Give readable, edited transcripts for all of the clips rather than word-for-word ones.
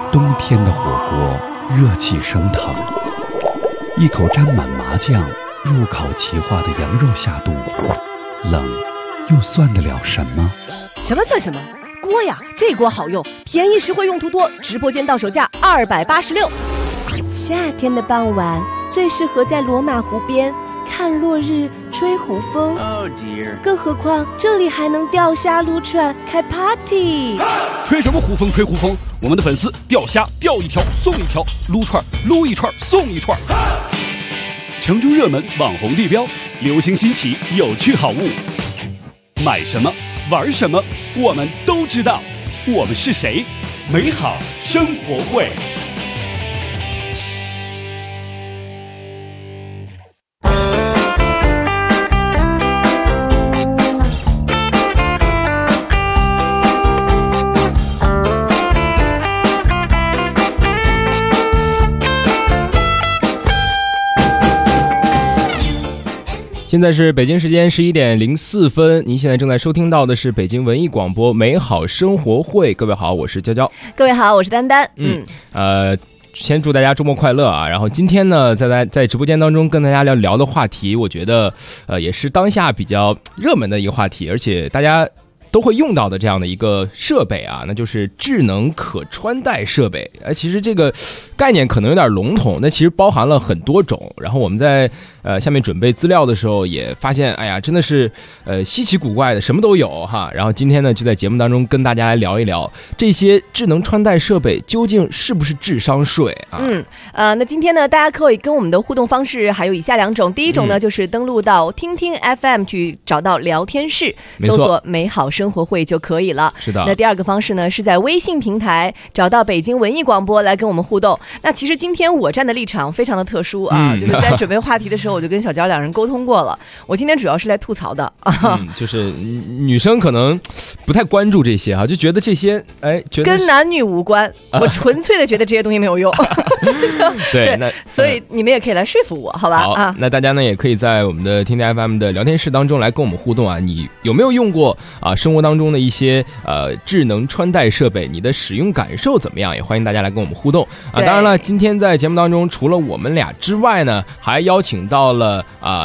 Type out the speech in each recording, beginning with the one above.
冬天的火锅热气升腾，一口沾满麻酱入烤齐化的羊肉下肚，冷又算得了什么？ 什么算什么？锅呀，这锅好用，便宜实惠，用途多，直播间到手价286。夏天的傍晚最适合在罗马湖边看落日、吹湖风。更何况这里还能钓虾、撸串、开 party。 吹什么湖风？吹湖风！我们的粉丝钓虾钓一条送一条，撸串撸一串送一串。城中热门网红地标，流行新奇有趣好物，买什么玩什么我们都知道。我们是谁？美好生活会。 现在是北京时间11点04分，您现在正在收听到的是北京文艺广播美好生活会。各位好，我是娇娇。 各位好，我是丹丹。 先祝大家周末快乐啊！然后今天呢，在直播间当中跟大家聊的话题，我觉得也是当下比较热门的一个话题，而且大家都会用到的这样的一个设备啊，那就是智能可穿戴设备。其实这个概念可能有点笼统，那其实包含了很多种。然后我们在下面准备资料的时候也发现，哎呀，真的是稀奇古怪的，什么都有哈。然后今天呢，就在节目当中跟大家来聊一聊这些智能穿戴设备究竟是不是智商税啊？ 那今天呢，大家可以跟我们的互动方式还有以下两种。第一种呢，就是登录到听听 FM 去找到聊天室，搜索美好生活会就可以了。 是的。 那第二个方式呢，是在微信平台找到北京文艺广播来跟我们互动。那其实今天我站的立场非常的特殊啊，就是在准备话题的时候，我就跟小娇两人沟通过了。我今天主要是来吐槽的就是女生可能不太关注这些哈，就觉得这些觉得跟男女无关，我纯粹的觉得这些东西没有用。 对，那所以你们也可以来说服我，好吧？ 好，那大家呢也可以在我们的听听 FM 的聊天室当中来跟我们互动啊。你有没有用过生活当中的一些智能穿戴设备？你的使用感受怎么样？也欢迎大家来跟我们互动啊。当然了，今天在节目当中，除了我们俩之外呢，还邀请到了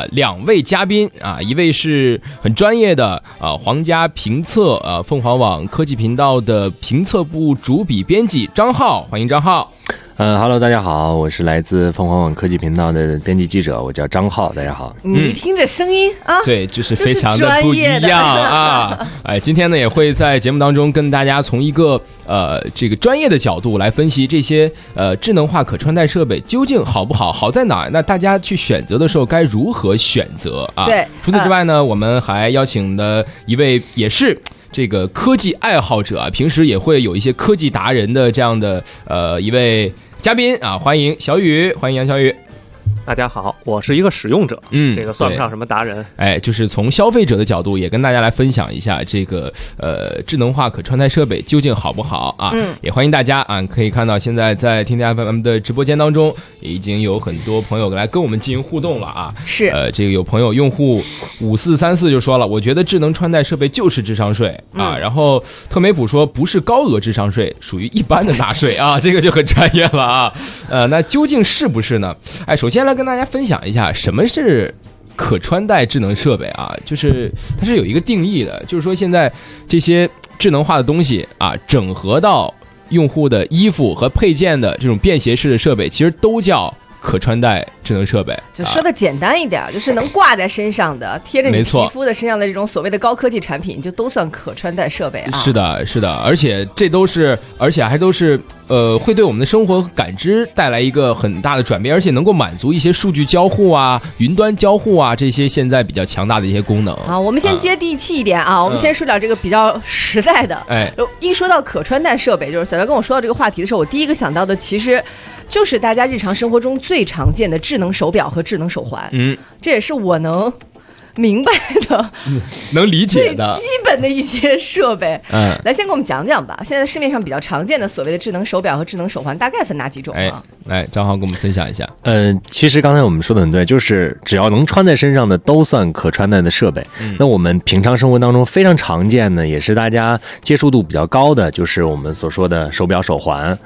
2位嘉宾啊，一位是很专业的皇家评测凤凰网科技频道的评测部主笔编辑张浩，欢迎张浩。 Hello， 大家好，我是来自凤凰网科技频道的编辑记者，我叫张浩，大家好。 你听着声音啊， 对，就是非常的不一样啊。今天呢也会在节目当中跟大家从一个这个专业的角度来分析这些智能化可穿戴设备究竟好不好，好在哪儿？那大家去选择的时候该如何选择啊？ 对。 除此之外呢，我们还邀请了一位也是这个科技爱好者啊，平时也会有一些科技达人的这样的一位嘉宾啊，欢迎小雨，欢迎杨小雨。 大家好，我是一个使用者，这个算不上什么达人， 就是从消费者的角度也跟大家来分享一下这个智能化可穿戴设备究竟好不好啊？也欢迎大家啊，可以看到现在在听听 FM 的直播间当中，已经有很多朋友来跟我们进行互动了啊。 是这个有朋友用户5434就说了，我觉得智能穿戴设备就是智商税啊。然后特梅普说不是高额智商税，属于一般的纳税啊，这个就很专业了啊。那究竟是不是呢？首先来跟大家分享一下什么是可穿戴智能设备啊，就是它是有一个定义的，就是说现在这些智能化的东西啊，整合到用户的衣服和配件的这种便携式的设备，其实都叫可穿戴智能设备。 就说的简单一点，就是能挂在身上的、贴着你皮肤的身上的这种所谓的高科技产品，就都算可穿戴设备啊。 是的，是的，而且还都是会对我们的生活感知带来一个很大的转变，而且能够满足一些数据交互啊、云端交互啊这些现在比较强大的一些功能。 好，我们先接地气一点啊，我们先说点这个比较实在的。一说到可穿戴设备，就是小乔跟我说到这个话题的时候，我第一个想到的其实就是大家日常生活中最常见的智能手表和智能手环。这也是我能明白的、 能理解的最基本的一些设备。来先给我们讲讲吧，现在市面上比较常见的所谓的智能手表和智能手环大概分哪几种啊？ 来，张浩跟我们分享一下。 其实刚才我们说的很对，就是只要能穿在身上的都算可穿戴的设备。那我们平常生活当中非常常见的，也是大家接触度比较高的，就是我们所说的手表、手环。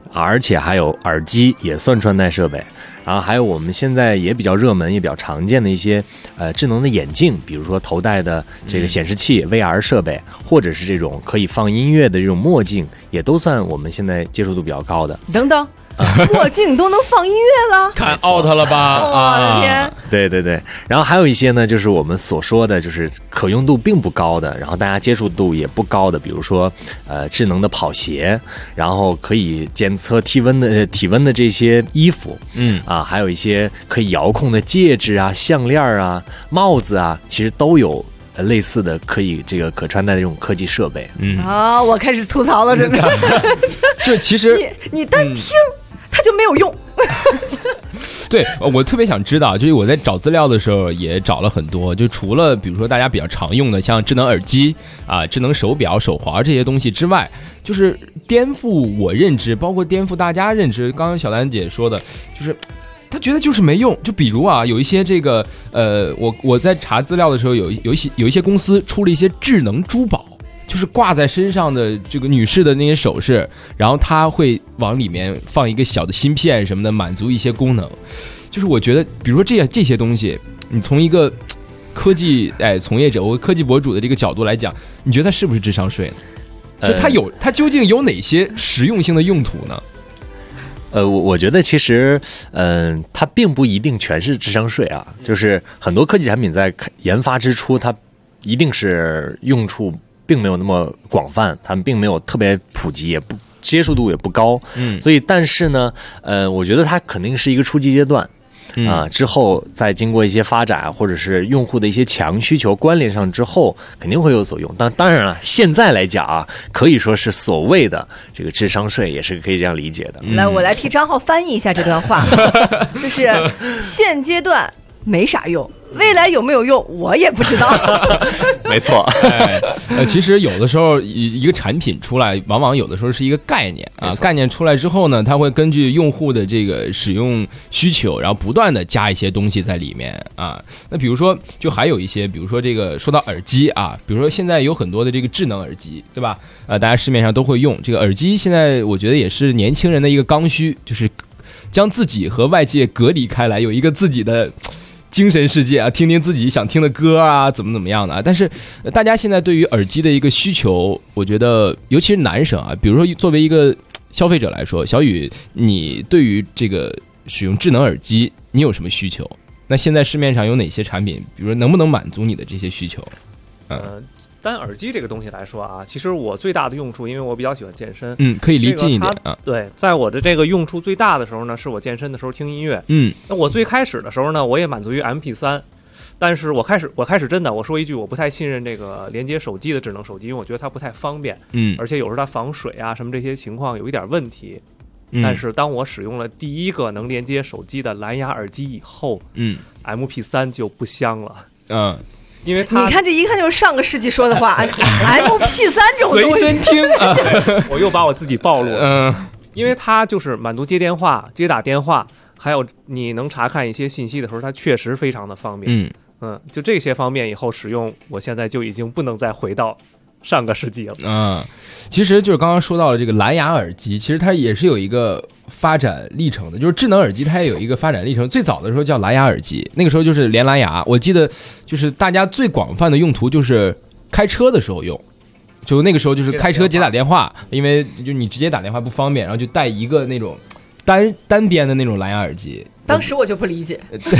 而且还有耳机也算穿戴设备。然后还有我们现在也比较热门也比较常见的一些智能的眼镜，比如说头戴的这个显示器、VR 设备，或者是这种可以放音乐的这种墨镜，也都算我们现在接受度比较高的。 等等，墨镜都能放音乐了， 看 out 了吧？ 我的天！ 对对对，然后还有一些呢，就是我们所说的就是可用度并不高的，然后大家接触度也不高的，比如说智能的跑鞋，然后可以监测体温的这些衣服，还有一些可以遥控的戒指啊、项链啊、帽子啊，其实都有类似的可以这个可穿戴的这种科技设备。 我开始吐槽了，真的。 这其实你单听它就没有用。 对，我特别想知道，就是我在找资料的时候也找了很多，就除了比如说大家比较常用的像智能耳机啊、智能手表、手环这些东西之外，就是颠覆我认知，包括颠覆大家认知。刚刚小兰姐说的，就是他觉得就是没用。就比如啊，有一些这个我在查资料的时候，有一些公司出了一些智能珠宝。就是挂在身上的这个女士的那些首饰，然后它会往里面放一个小的芯片什么的，满足一些功能。就是我觉得，比如说这些东西，你从一个科技从业者或科技博主的这个角度来讲，你觉得它是不是智商税呢？就它究竟有哪些实用性的用途呢？ 我觉得其实，它并不一定全是智商税啊。就是很多科技产品在研发之初，它一定是用处并没有那么广泛，他们并没有特别普及，也不接受度也不高，所以但是呢，我觉得它肯定是一个初级阶段，之后再经过一些发展，或者是用户的一些强需求关联上之后，肯定会有所用。当然了，现在来讲啊，可以说是所谓的这个智商税，也是可以这样理解的。 来，我来替张浩翻译一下这段话，就是现阶段没啥用。未来有没有用，我也不知道。 没错， 其实有的时候一个产品出来，往往有的时候是一个概念啊。概念出来之后呢，它会根据用户的这个使用需求，然后不断的加一些东西在里面啊。那比如说，就还有一些，比如说这个说到耳机啊，比如说现在有很多的这个智能耳机，对吧？大家市面上都会用这个耳机。现在我觉得也是年轻人的一个刚需，就是将自己和外界隔离开来，有一个自己的精神世界啊，听听自己想听的歌啊，怎么样的啊。但是大家现在对于耳机的一个需求，我觉得尤其是男生啊，比如说作为一个消费者来说，小雨，你对于这个使用智能耳机你有什么需求？那现在市面上有哪些产品，比如说能不能满足你的这些需求？ 单耳机这个东西来说啊，其实我最大的用处，因为我比较喜欢健身， 可以离近一点啊。 对，在我的这个用处最大的时候呢，是我健身的时候听音乐。那我最开始的时候呢，我也满足于 MP3，但是我开始真的，我说一句，我不太信任这个连接手机的智能手机，因为我觉得它不太方便，而且有时候它防水啊什么这些情况有一点问题。但是当我使用了第一个能连接手机的蓝牙耳机以后，MP3 就不香了。因为你看这一看就是上个世纪说的话MP3 这种东西随身听我又把我自己暴露了。因为它就是满足接电话、接打电话，还有你能查看一些信息的时候，它确实非常的方便。就这些方面以后使用，我现在就已经不能再回到上个世纪了。 其实就是刚刚说到了这个蓝牙耳机，其实它也是有一个发展历程的，就是智能耳机它也有一个发展历程。最早的时候叫蓝牙耳机，那个时候就是连蓝牙，我记得就是大家最广泛的用途就是开车的时候用，就那个时候就是开车接打电话，因为就你直接打电话不方便，然后就带一个那种单边的那种蓝牙耳机。 当时我就不理解。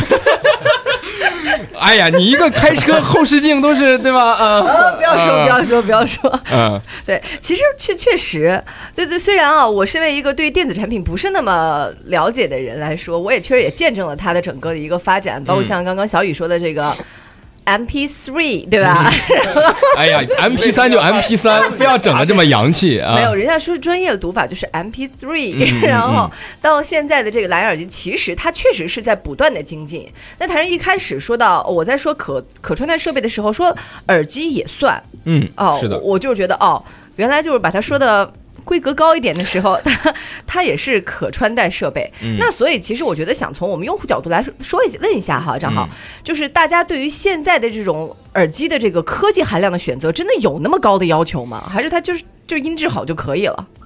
哎呀，你一个开车后视镜都是对吧？ 不要说。对，其实确实，对，虽然啊，我身为一个对电子产品不是那么了解的人来说，我也确实也见证了它的整个的一个发展，包括像刚刚小雨说的这个。MP3 对吧？ 哎呀 ，MP3 就 MP3，不要整得这么洋气啊！ 没有，人家说专业的读法就是 MP3，然后到现在的这个蓝牙耳机，其实它确实是在不断的精进。那谭人一开始说到我在说可穿戴设备的时候，说耳机也算， 是的， 我就觉得原来就是把它说的。规格高一点的时候，它也是可穿戴设备。那所以其实我觉得想从我们用户角度来问一下哈，张浩，就是大家对于现在的这种耳机的这个科技含量的选择，真的有那么高的要求吗？还是它就音质好就可以了？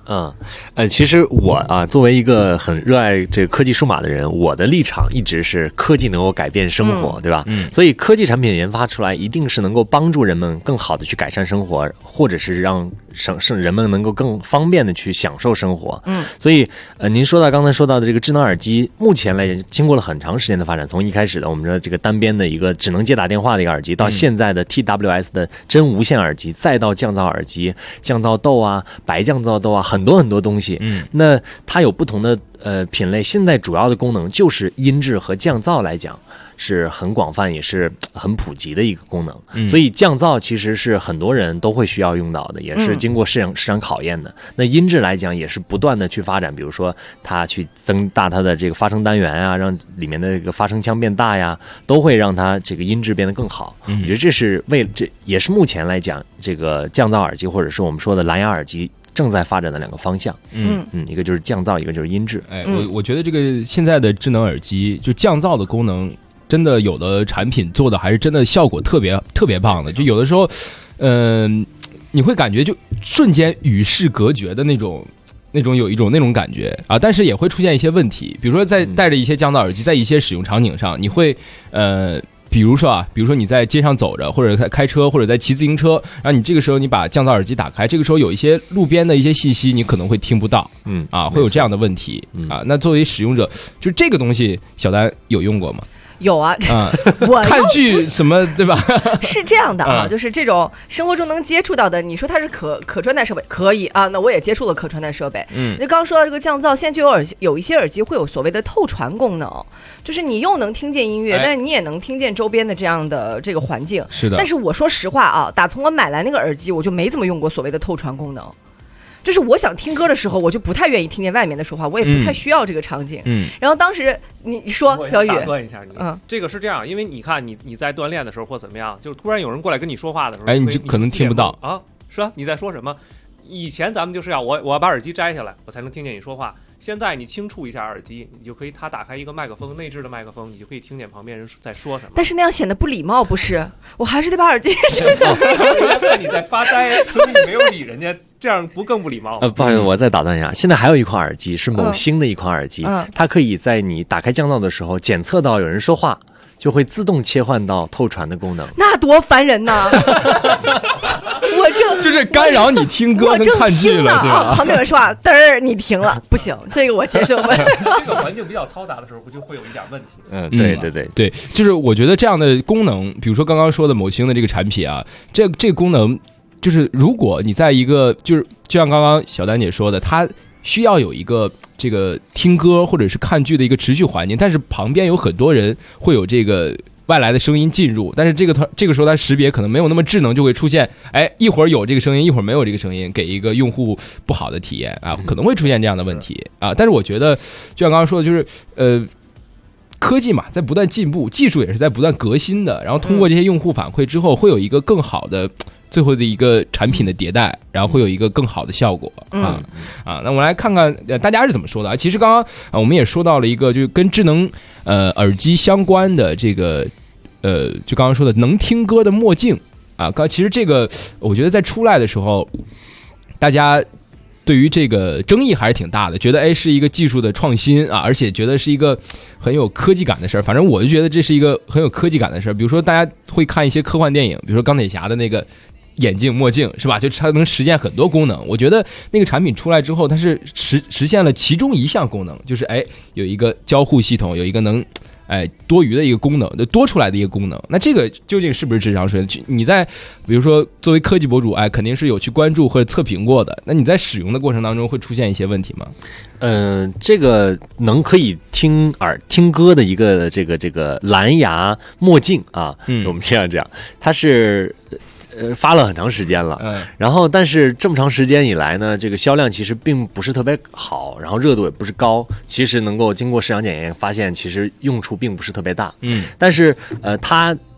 其实我作为一个很热爱这个科技数码的人，我的立场一直是科技能够改变生活，对吧？所以科技产品研发出来，一定是能够帮助人们更好的去改善生活，或者是让人们能够更方便的去享受生活。所以您刚才说到的这个智能耳机，目前来经过了很长时间的发展，从一开始的我们的这个单边的一个只能接打电话的一个耳机，到现在的 TWS 的真无线耳机，再到降噪耳机、降噪豆白降噪豆很多很多东西。那它有不同的品类，现在主要的功能就是音质和降噪来讲是很广泛也是很普及的一个功能。所以降噪其实是很多人都会需要用到的，也是经过市场考验的。那音质来讲也是不断的去发展，比如说它去增大它的这个发声单元让里面的这个发声腔变大呀，都会让它这个音质变得更好。我觉得这也是目前来讲这个降噪耳机或者是我们说的蓝牙耳机正在发展的两个方向。一个就是降噪，一个就是音质。 我觉得这个现在的智能耳机就降噪的功能，真的有的产品做的还是真的效果特别棒的。就有的时候你会感觉就瞬间与世隔绝的那种有一种那种感觉但是也会出现一些问题。比如说在带着一些降噪耳机，在一些使用场景上，你会比如说你在街上走着，或者在开车，或者在骑自行车，然后你这个时候你把降噪耳机打开，这个时候有一些路边的一些信息你可能会听不到，会有这样的问题那作为使用者，就这个东西，小丹有用过吗？ 有我看剧什么对吧？ 是这样的就是这种生活中能接触到的，你说它是可穿戴设备，可以那我也接触了可穿戴设备。就刚说到这个降噪，现在就有一些耳机会有所谓的透传功能，就是你又能听见音乐，但是你也能听见周边的这样的这个环境。 是的。 但是我说实话打从我买来那个耳机，我就没怎么用过所谓的透传功能。就是我想听歌的时候，我就不太愿意听见外面的说话，我也不太需要这个场景。然后当时你说小雨， 打断一下你，这个是这样，因为你看你在锻炼的时候或怎么样，就突然有人过来跟你说话的时候， 你就可能听不到是吧？你在说什么？以前咱们就是我要把耳机摘下来，我才能听见你说话。现在你轻触一下耳机，你就可以，它打开一个麦克风，内置的麦克风，你就可以听见旁边人在说什么。 但是那样显得不礼貌，不是？我还是得把耳机摘下来。 人家看你在发呆，说明你没有理人家，这样不更不礼貌吗？ 不好意思，我再打断一下，现在还有一款耳机是某星的一款耳机，它可以在你打开降噪的时候检测到有人说话，就会自动切换到透传的功能。 那多烦人呐！ 就是干扰你听歌跟看剧了，是吧？ 旁边有人说话，嘚儿你停了，不行，这个我接受不了。 这个环境比较嘈杂的时候，不就会有一点问题？ 对， 就是我觉得这样的功能，比如说刚刚说的某星的这个产品这个功能，就是如果你在一个就像刚刚小丹姐说的，它需要有一个这个听歌或者是看剧的一个持续环境，但是旁边有很多人会有这个外来的声音进入，但是这个时候它识别可能没有那么智能，就会出现一会儿有这个声音，一会儿没有这个声音，给一个用户不好的体验可能会出现这样的问题但是我觉得就像刚刚说的，就是科技嘛在不断进步，技术也是在不断革新的，然后通过这些用户反馈之后，会有一个更好的最后的一个产品的迭代，然后会有一个更好的效果那我们来看看大家是怎么说的其实刚刚我们也说到了一个就是跟智能耳机相关的这个就刚刚说的能听歌的墨镜其实这个我觉得在出来的时候，大家对于这个争议还是挺大的，觉得是一个技术的创新而且觉得是一个很有科技感的事儿。反正我就觉得这是一个很有科技感的事儿。比如说大家会看一些科幻电影，比如说钢铁侠的那个眼镜墨镜是吧，就它能实现很多功能。我觉得那个产品出来之后，它是实现了其中一项功能，就是有一个交互系统，有一个能多余的一个功能，多出来的一个功能。那这个究竟是不是智商税？你在比如说作为科技博主肯定是有去关注或者测评过的，那你在使用的过程当中会出现一些问题吗？ 这个可以听歌的一个这个蓝牙墨镜我们这样，它是发了很长时间了，然后但是这么长时间以来呢，这个销量其实并不是特别好，然后热度也不是高，其实能够经过市场检验发现，其实用处并不是特别大。但是它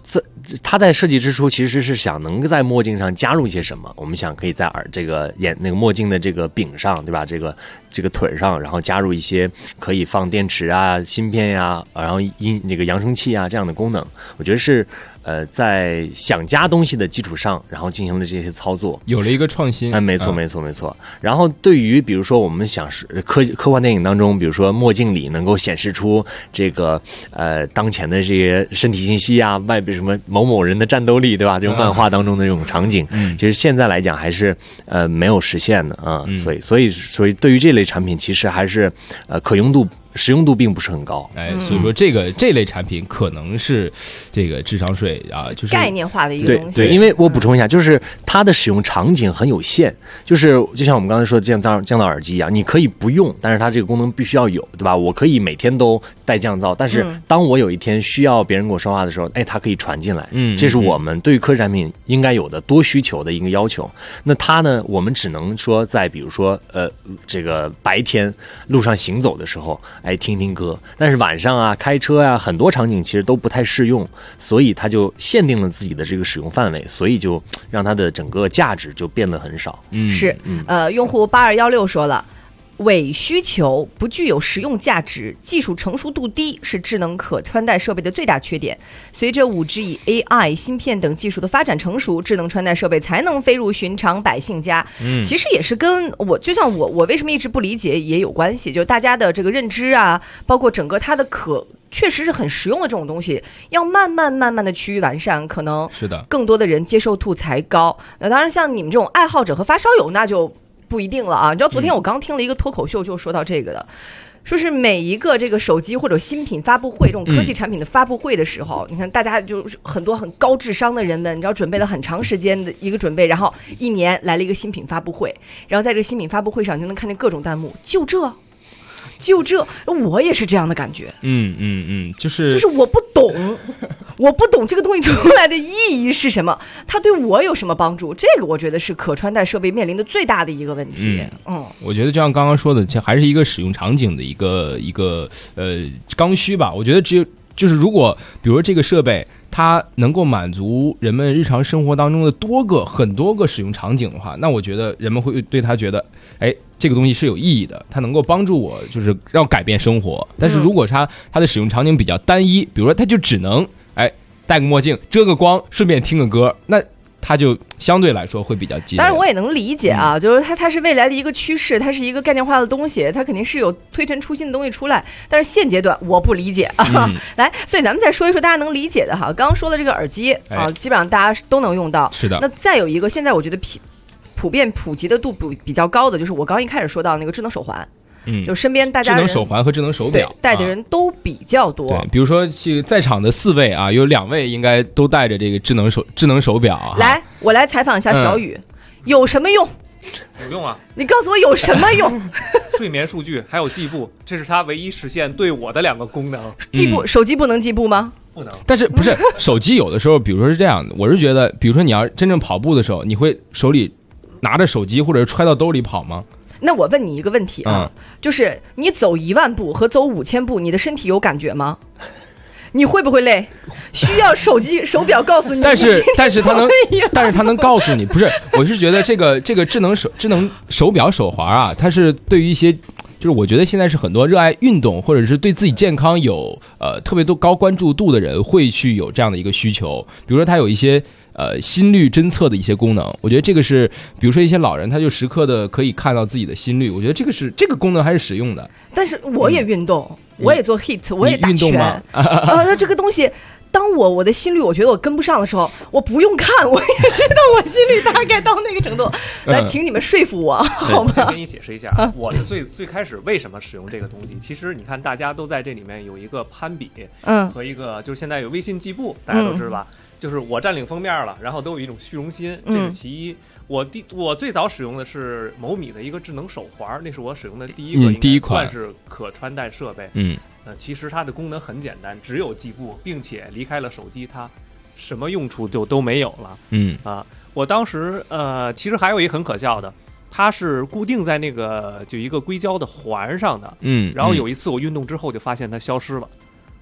它在设计之初其实是想能在墨镜上加入一些什么，我们想可以在这个那个墨镜的这个柄上，对吧？这个腿上，然后加入一些可以放电池啊、芯片呀、然后那个扬声器啊这样的功能，我觉得是。在想加东西的基础上，然后进行了这些操作， 有了一个创新。 没错。然后对于比如说我们想科幻电影当中，比如说墨镜里能够显示出这个当前的这些身体信息啊，外边什么某某人的战斗力，对吧？这种漫画当中的这种场景，其实现在来讲还是没有实现的啊。所以对于这类产品，其实还是可用度。实用度并不是很高， 所以说这类产品可能是这个智商税啊，就是概念化的一个东西。 对，因为我补充一下，就是它的使用场景很有限，就像我们刚才说的降噪耳机一样，你可以不用，但是它这个功能必须要有，对吧？我可以每天都带降噪，但是当我有一天需要别人跟我说话的时候，它可以传进来，这是我们对于科技产品应该有的多需求的一个要求。那它呢，我们只能说在比如说这个白天路上行走的时候。听听歌，但是晚上啊、开车啊，很多场景其实都不太适用，所以它就限定了自己的这个使用范围，所以就让它的整个价值就变得很少。 用户8216说了。伪需求不具有实用价值，技术成熟度低是智能可穿戴设备的最大缺点。随着 5G 以 AI 芯片等技术的发展成熟，智能穿戴设备才能飞入寻常百姓家。其实也是跟就像我为什么一直不理解也有关系，就是大家的这个认知啊，包括整个它的确实是很实用的这种东西，要慢慢的趋于完善，可能是的， 更多的人接受度才高。那当然，像你们这种爱好者和发烧友，那就不一定了啊！你知道昨天我刚听了一个脱口秀，就说到这个的，说是每一个这个手机或者新品发布会，这种科技产品的发布会的时候，你看大家就是很多很高智商的人们，你知道准备了很长时间的一个准备，然后一年来了一个新品发布会，然后在这个新品发布会上就能看见各种弹幕，就这，我也是这样的感觉。 就是我不懂这个东西出来的意义是什么，它对我有什么帮助？这个我觉得是可穿戴设备面临的最大的一个问题。 我觉得就像刚刚说的，这还是一个使用场景的一个刚需吧。我觉得就是如果比如说这个设备它能够满足人们日常生活当中的很多个使用场景的话，那我觉得人们会对它觉得这个东西是有意义的，它能够帮助我就是让改变生活。但是如果它的使用场景比较单一，比如说它就只能戴个墨镜遮个光顺便听个歌，那它就相对来说会比较激烈。 当然我也能理解啊，就是它是未来的一个趋势，它是一个概念化的东西，它肯定是有推陈出新的东西出来，但是现阶段我不理解啊。来，所以咱们再说一说大家能理解的哈。刚刚说的这个耳机啊，基本上大家都能用到。 是的。 那再有一个，现在我觉得普及的度比较高的，就是我刚一开始说到那个智能手环。就身边大家智能手环和智能手表戴的人都比较多。 对，比如说在场的4位啊，有2位应该都带着这个智能手表啊。 来，我来采访一下小雨，有什么用？ 有用啊！ 你告诉我有什么用？ 睡眠数据还有计步，这是它唯一实现对我的2个功能。 计步，手机不能计步吗？ 不能。 但是不是手机有的时候，比如说是这样的，我是觉得，比如说你要真正跑步的时候，你会手里拿着手机或者是揣到兜里跑吗？ 那我问你一个问题啊，就是你走1万步和走5000步，你的身体有感觉吗？你会不会累？需要手表告诉你。但是它能告诉你，不是？我是觉得这个智能手表手环啊，它是对于一些。就是我觉得现在是很多热爱运动或者是对自己健康有特别多高关注度的人会去有这样的一个需求，比如说它有一些心率侦测的一些功能，我觉得这个是比如说一些老人他就时刻的可以看到自己的心率，我觉得这个功能还是实用的。但是我也运动，我也做 HIIT， 我也打拳那这个东西当我的心率我觉得我跟不上的时候，我不用看我也知道我心率大概到那个程度。来，请你们说服我好吗？ 我先给你解释一下，我是最开始为什么使用这个东西。其实你看大家都在这里面有一个攀比，和一个就是现在有微信计步，大家都知道吧，就是我占领封面了，然后都有一种虚荣心，这是其一。我最早使用的是某米的一个智能手环，那是我使用的第一款，算是可穿戴设备。其实它的功能很简单，只有计步，并且离开了手机，它什么用处就都没有了。我当时其实还有一个很可笑的，它是固定在那个就一个硅胶的环上的。然后有一次我运动之后就发现它消失了。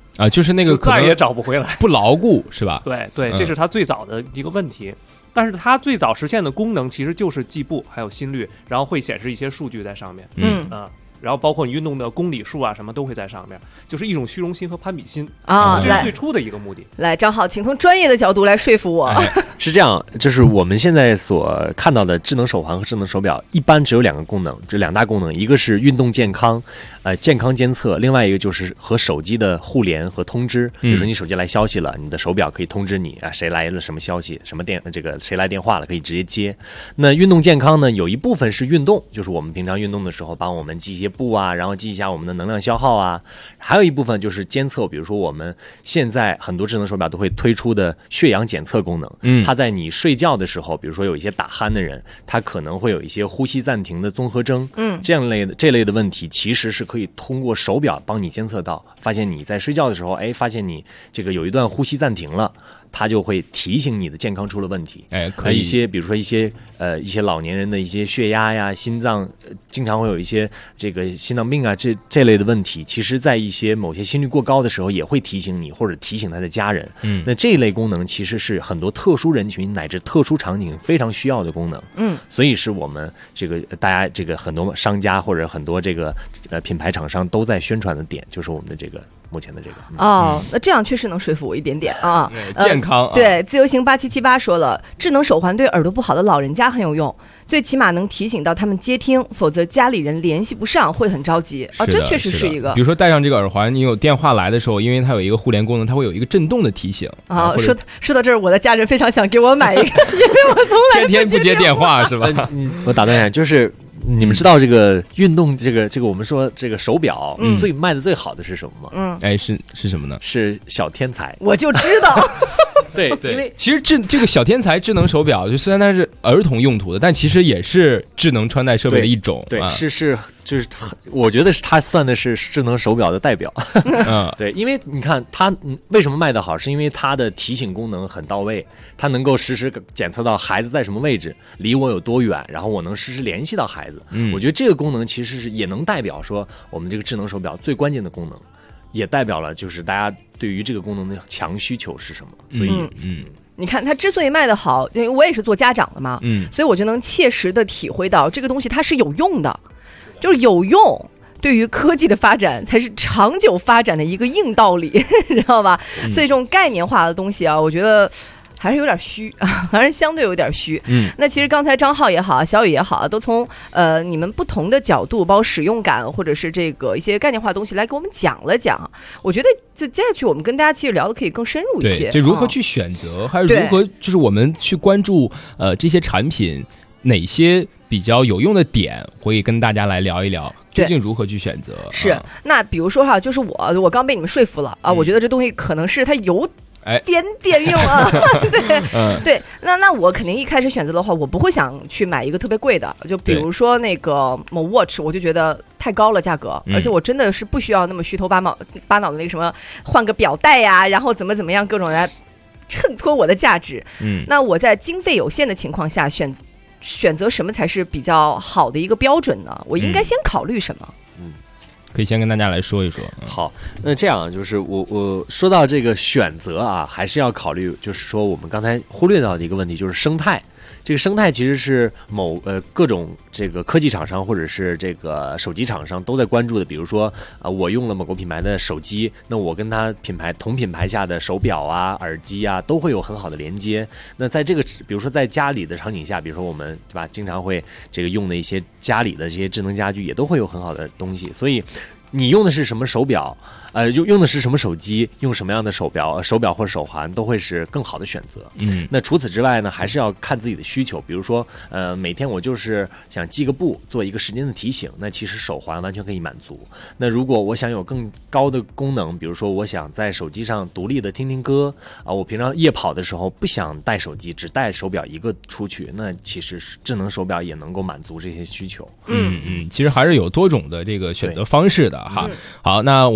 啊，就是那个就再也找不回来， 不牢固是吧？ 对对，这是它最早的一个问题。但是它最早实现的功能其实就是计步，还有心率，然后会显示一些数据在上面。然后包括你运动的公里数啊什么都会在上面，就是一种虚荣心和攀比心啊，这是最初的一个目的。 来，张浩，请从专业的角度来说服我。 是这样，就是我们现在所看到的智能手环和智能手表，一般只有2个功能，这2大功能，一个是运动健康，健康监测，另外一个就是和手机的互联和通知。比如说你手机来消息了，你的手表可以通知你啊，谁来了什么消息，什么谁来电话了，可以直接接。那运动健康呢，有一部分是运动，就是我们平常运动的时候帮我们记一些步啊，然后记一下我们的能量消耗啊。还有一部分就是监测，比如说我们现在很多智能手表都会推出的血氧检测功能。它在你睡觉的时候，比如说有一些打鼾的人，他可能会有一些呼吸暂停的综合征。这类的问题其实是可以通过手表帮你监测到，发现你在睡觉的时候，发现你这个有一段呼吸暂停了。它就会提醒你的健康出了问题。可以比如说一些老年人的一些血压呀、心脏，经常会有一些这个心脏病啊这类的问题，其实在一些某些心率过高的时候也会提醒你，或者提醒他的家人。那这一类功能其实是很多特殊人群乃至特殊场景非常需要的功能。所以是我们这个大家这个很多商家或者很多这个品牌厂商都在宣传的点，就是我们的这个目前的这个。 那这样确实能说服我一点点啊。 健康对，自由行8778说了，智能手环对耳朵不好的老人家很有用，最起码能提醒到他们接听，否则家里人联系不上会很着急啊。这确实是一个。 比如说戴上这个耳环，你有电话来的时候，因为它有一个互联功能，它会有一个震动的提醒啊。 说到这儿，我的家人非常想给我买一个，因为我从来天天不接电话是吧？ 我打断一下，就是你们知道这个运动这个我们说这个手表卖的最好的是什么吗？ 是什么呢？ 是小天才。 我就知道。 对， 因为其实这个小天才智能手表，就虽然它是儿童用途的，但其实也是智能穿戴设备的一种。 对，就是我觉得是它算的是智能手表的代表。对，因为你看它为什么卖得好，是因为它的提醒功能很到位，它能够实时检测到孩子在什么位置，离我有多远，然后我能实时联系到孩子。我觉得这个功能其实是也能代表说我们这个智能手表最关键的功能。也代表了就是大家对于这个功能的强需求是什么，所以你看它之所以卖得好，因为我也是做家长的嘛，所以我就能切实的体会到这个东西它是有用的，就是有用，对于科技的发展才是长久发展的一个硬道理，知道吧？所以这种概念化的东西啊，我觉得还是有点虚啊，还是相对有点虚。那其实刚才张浩也好，小雨也好，都从你们不同的角度，包括使用感或者是这个一些概念化的东西来给我们讲了讲。我觉得就接下去我们跟大家其实聊的可以更深入一些， 就如何去选择，还有如何就是我们去关注这些产品哪些比较有用的点，会跟大家来聊一聊。究竟如何去选择？ 是，那比如说哈，就是我刚被你们说服了啊，我觉得这东西可能是它有点用啊。对，那我肯定一开始选择的话，我不会想去买一个特别贵的，就比如说那个某 Watch， 我就觉得太高了价格，而且我真的是不需要那么虚头巴脑的那个什么换个表带呀，然后怎么样各种来衬托我的价值。那我在经费有限的情况下选择什么才是比较好的一个标准呢？我应该先考虑什么？ 可以先跟大家来说一说。 好，那这样就是我说到这个选择啊，还是要考虑，就是说我们刚才忽略到的一个问题，就是生态。这个生态其实是各种这个科技厂商或者是这个手机厂商都在关注的。比如说我用了某个品牌的手机，那我跟它同品牌下的手表啊、耳机啊都会有很好的连接。那在这个比如说在家里的场景下，比如说我们对吧，经常会这个用的一些家里的这些智能家居也都会有很好的东西。所以你用的是什么手表，用的是什么手机，用什么样的手表或者手环都会是更好的选择。那除此之外呢，还是要看自己的需求。比如说每天我就是想记个步，做一个时间的提醒，那其实手环完全可以满足。那如果我想有更高的功能，比如说我想在手机上独立的听听歌我平常夜跑的时候不想带手机，只带手表一个出去，那其实智能手表也能够满足这些需求。 其实还是有多种的这个选择方式的哈。好，那我们在上半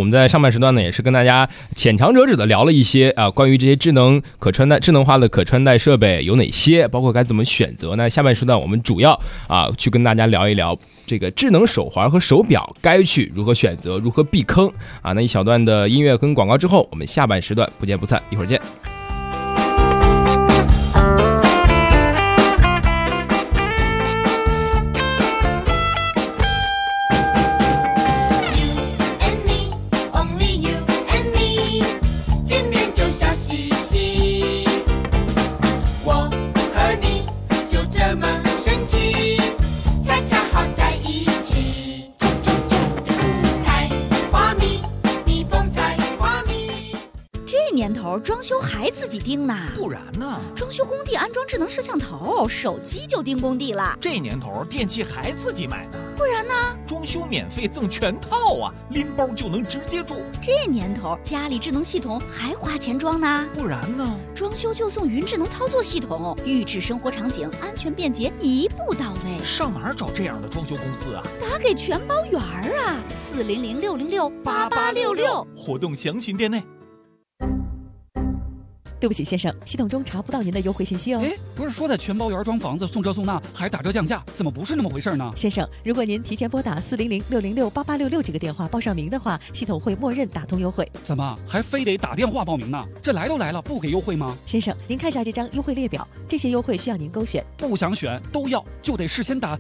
半时段呢，也是跟大家浅尝辄止的聊了一些关于这些智能化的可穿戴设备有哪些，包括该怎么选择呢？下半时段我们主要去跟大家聊一聊这个智能手环和手表该去如何选择，如何避坑那一小段的音乐跟广告之后，我们下半时段不见不散，一会儿见。 装修还自己盯呢？ 不然呢？ 装修工地安装智能摄像头，手机就盯工地了。 这年头电器还自己买呢？ 不然呢？ 装修免费赠全套啊，拎包就能直接住。 这年头家里智能系统还花钱装呢？ 不然呢？ 装修就送云智能操作系统，预制生活场景，安全便捷，一步到位。 上哪儿找这样的装修公司啊？ 打给全包园啊，400-606-8866， 活动详询店内。 对不起，先生，系统中查不到您的优惠信息哦。 不是说在全包园装房子送这送那，还打折降价，怎么不是那么回事呢？ 先生，如果您提前拨打400-606-8866这个电话报上名的话，系统会默认打通优惠。 怎么还非得打电话报名呢？这来都来了，不给优惠吗？ 先生，您看下这张优惠列表，这些优惠需要您勾选。 不想选都要，就得事先打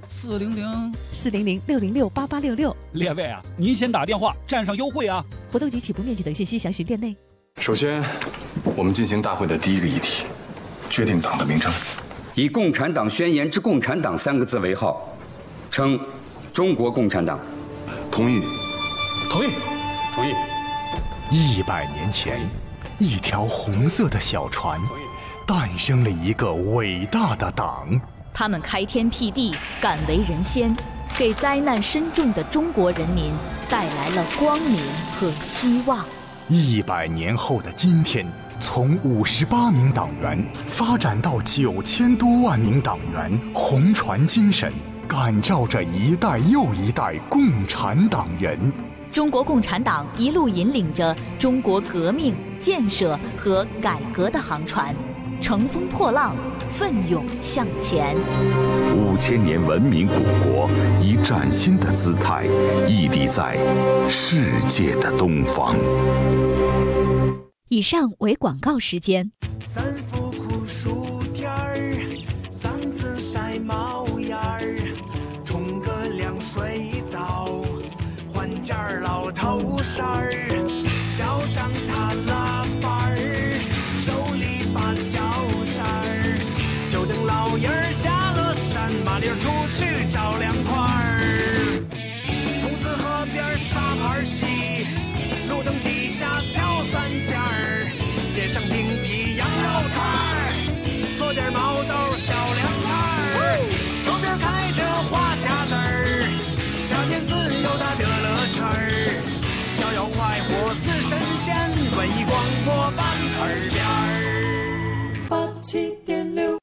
400-606-8866。 列位啊，您先打电话占上优惠啊！ 活动及起步面积等信息详询店内。 首先，我们进行大会的第一个议题，决定党的名称。 以共产党宣言之共产党3个字为号，称中国共产党。 同意。 同意。 同意。 100年前，一条红色的小船，诞生了一个伟大的党。 他们开天辟地，敢为人先，给灾难深重的中国人民带来了光明和希望。 100年后的今天，从58名党员发展到9000多万名党员，红船精神感召着一代又一代共产党人。 中国共产党一路引领着中国革命、建设和改革的航船，乘风破浪，奋勇向前。 5000年文明古国以崭新的姿态屹立在世界的东方。 以上为广告时间。 3伏酷暑天儿，3次晒冒烟儿，冲个凉水澡，换件老头衫儿，脚上踏拉板儿，手里把脚扇儿，就等老爷儿下了山，麻溜出去找凉快儿。筒子河边沙盘棋，路灯底下敲3件儿，点上冰皮羊肉串儿，做点毛豆小凉菜儿，手边开着花匣子儿，夏天自由的乐乐圈儿，逍遥快活似神仙，文艺广播版耳边儿87.6。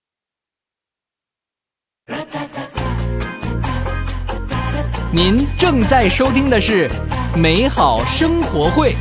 您正在收听的是美好生活会。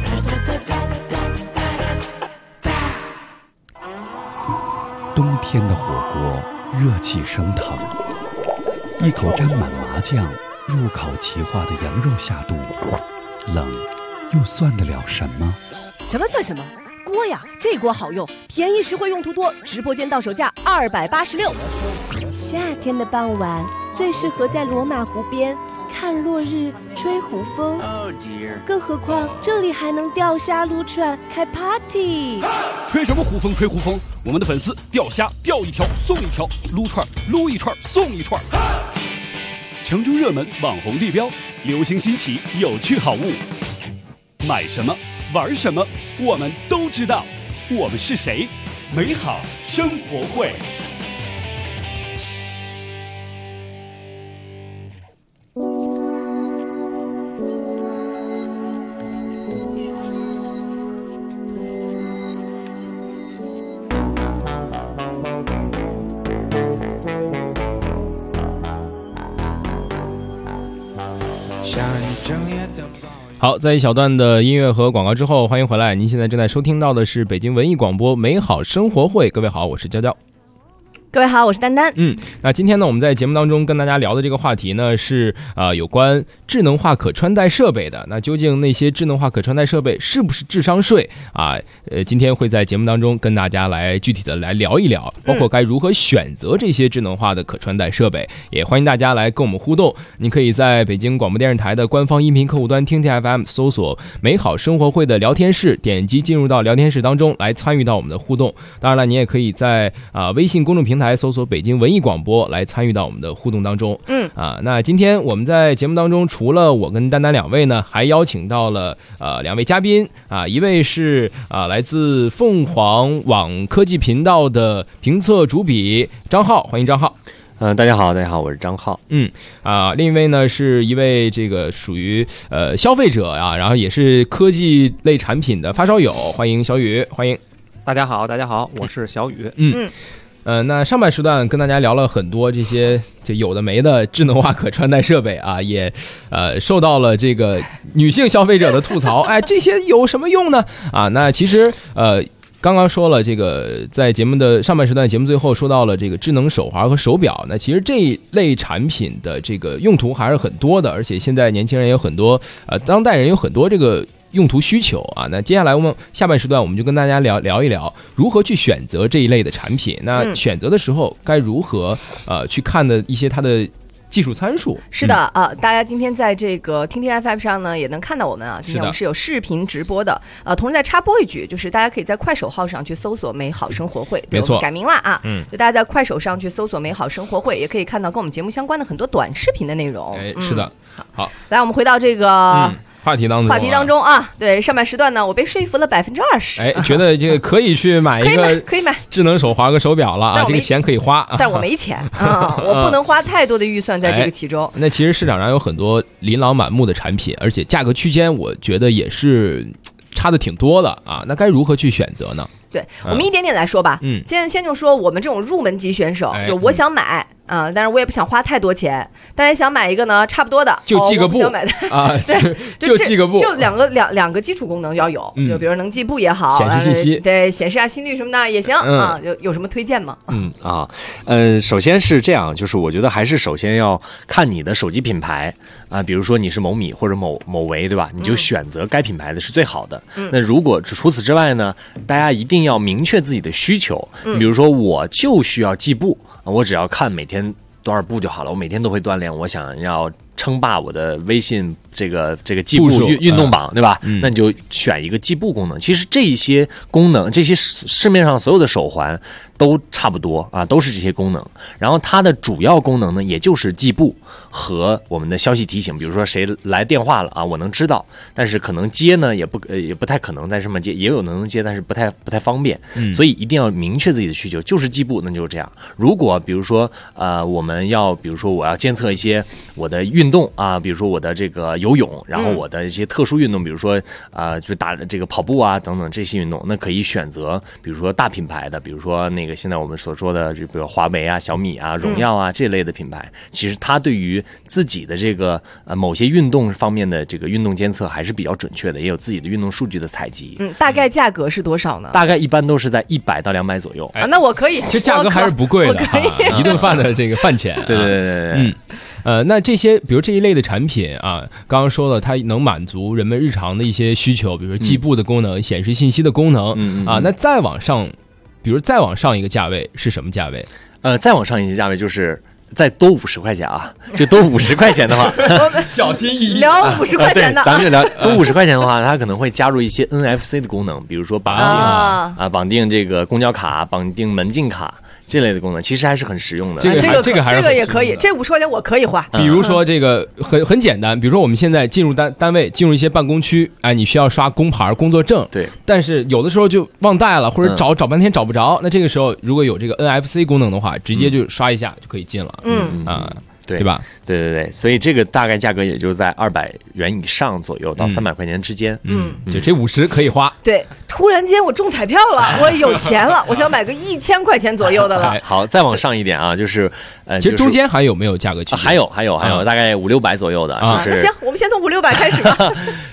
冬天的火锅热气升腾，一口沾满麻酱入口即化的羊肉下肚，冷又算得了什么？ 什么算什么？锅呀，这锅好用，便宜实惠，用途多，直播间到手价286。夏天的傍晚，最适合在罗马湖边看落日、吹湖风。更何况这里还能钓虾、撸串、开 party。 吹什么湖风？吹湖风！我们的粉丝钓虾钓一条送一条，撸串撸一串送一串。城中热门网红地标，流行新奇有趣好物，买什么玩什么，我们都知道。我们是谁？美好生活会。 好，在一小段的音乐和广告之后，欢迎回来。您现在正在收听到的是北京文艺广播美好生活会。各位好，我是娇娇。 各位好，我是丹丹。 那今天呢，我们在节目当中跟大家聊的这个话题呢，是有关智能化可穿戴设备的。那究竟那些智能化可穿戴设备是不是智商税啊？今天会在节目当中跟大家来具体的来聊一聊，包括该如何选择这些智能化的可穿戴设备。也欢迎大家来跟我们互动。您可以在北京广播电视台的官方音频客户端听听 FM 搜索美好生活会的聊天室，点击进入到聊天室当中来参与到我们的互动。当然了，你也可以在微信公众平台搜索北京文艺广播来参与到我们的互动当中。那今天我们在节目当中除了我跟丹丹两位呢，还邀请到了两位嘉宾一位是来自凤凰网科技频道的评测主笔张浩，欢迎张浩。 大家好，我是张浩。 另一位呢是一位这个属于消费者然后也是科技类产品的发烧友，欢迎小雨，欢迎。 大家好，我是小雨。 那上半时段跟大家聊了很多这些就有的没的智能化可穿戴设备也受到了这个女性消费者的吐槽，这些有什么用呢？那其实刚刚说了这个，在节目的上半时段节目最后说到了这个智能手环和手表，那其实这一类产品的这个用途还是很多的，而且现在年轻人有很多当代人有很多这个用途需求那接下来我们下半时段我们就跟大家聊一聊如何去选择这一类的产品，那选择的时候该如何去看的一些它的技术参数。 是的大家今天在这个听听 FM 上呢也能看到我们今天我们是有视频直播的同时再插播一句，就是大家可以在快手号上去搜索美好生活会， 没错， 改名了就大家在快手上去搜索美好生活会，也可以看到跟我们节目相关的很多短视频的内容。 是的。好， 来我们回到这个话题当中对，上半时段呢我被说服了20%， 觉得这个可以去买一个可以买智能手环和手表了这个钱可以花但我没钱我不能花太多的预算在这个其中。 那其实市场上有很多琳琅满目的产品，而且价格区间我觉得也是差的挺多的那该如何去选择呢？ 对，我们一点点来说吧。先就说我们这种入门级选手，就我想买但是我也不想花太多钱，但是想买一个呢差不多的， 就记个步想买的就记个步， 就两个基础功能要有，就比如能记步也好， 显示信息， 对，显示下心率什么的也行有什么推荐吗？ 首先是这样，就是我觉得还是首先要看你的手机品牌比如说你是某米或者某维，对吧？你就选择该品牌的是最好的。那如果除此之外呢，大家一定要明确自己的需求。比如说我就需要计步，我只要看每天多少步就好了，我每天都会锻炼，我想要称霸我的微信这个计步运动榜，对吧？那你就选一个计步功能。其实这些功能，这些市面上所有的手环都差不多都是这些功能。然后它的主要功能呢，也就是计步和我们的消息提醒，比如说谁来电话了我能知道，但是可能接呢也不太可能在上面接，也有能接，但是不太方便。所以一定要明确自己的需求，就是计步，那就是这样。如果比如说我们要比如说我要监测一些我的运动比如说我的这个游泳，然后我的一些特殊运动，比如说就打这个跑步等等这些运动，那可以选择比如说大品牌的，比如说那个现在我们所说的，就比如华为小米荣耀这类的品牌，其实它对于自己的这个某些运动方面的这个运动监测还是比较准确的，也有自己的运动数据的采集。 大概价格是多少呢？ 大概一般都是在100到200左右。 那我可以， 这价格还是不贵的一顿饭的这个饭钱。 对。 那这些比如这一类的产品刚刚说了，它能满足人们日常的一些需求，比如说计步的功能、显示信息的功能那再往上，比如再往上一个价位是什么价位？ 再往上一个价位就是再多50块钱就多50块钱的话小心翼翼聊50块钱的咱们就聊多50块钱的话，它可能会加入一些 NFC 的功能，比如说绑定这个公交卡、绑定门禁卡这类的功能，其实还是很实用的。 这个还是这个也可以，这50块钱我可以花。 比如说这个很简单，比如说我们现在进入单位，进入一些办公区，你需要刷工牌、工作证， 对， 但是有的时候就忘带了，或者找半天找不着，那这个时候如果有这个 NFC 功能的话，直接就刷一下就可以进了。对吧？ 对，所以这个大概价格也就在200元以上左右到300块钱之间。 就这50可以花。 对，突然间我中彩票了，我有钱了，我想买个1000块钱左右的了。 好，再往上一点就是其实中间还有没有价格区别？ 还有大概500-600左右的，就是那行，我们先从500-600开始吧。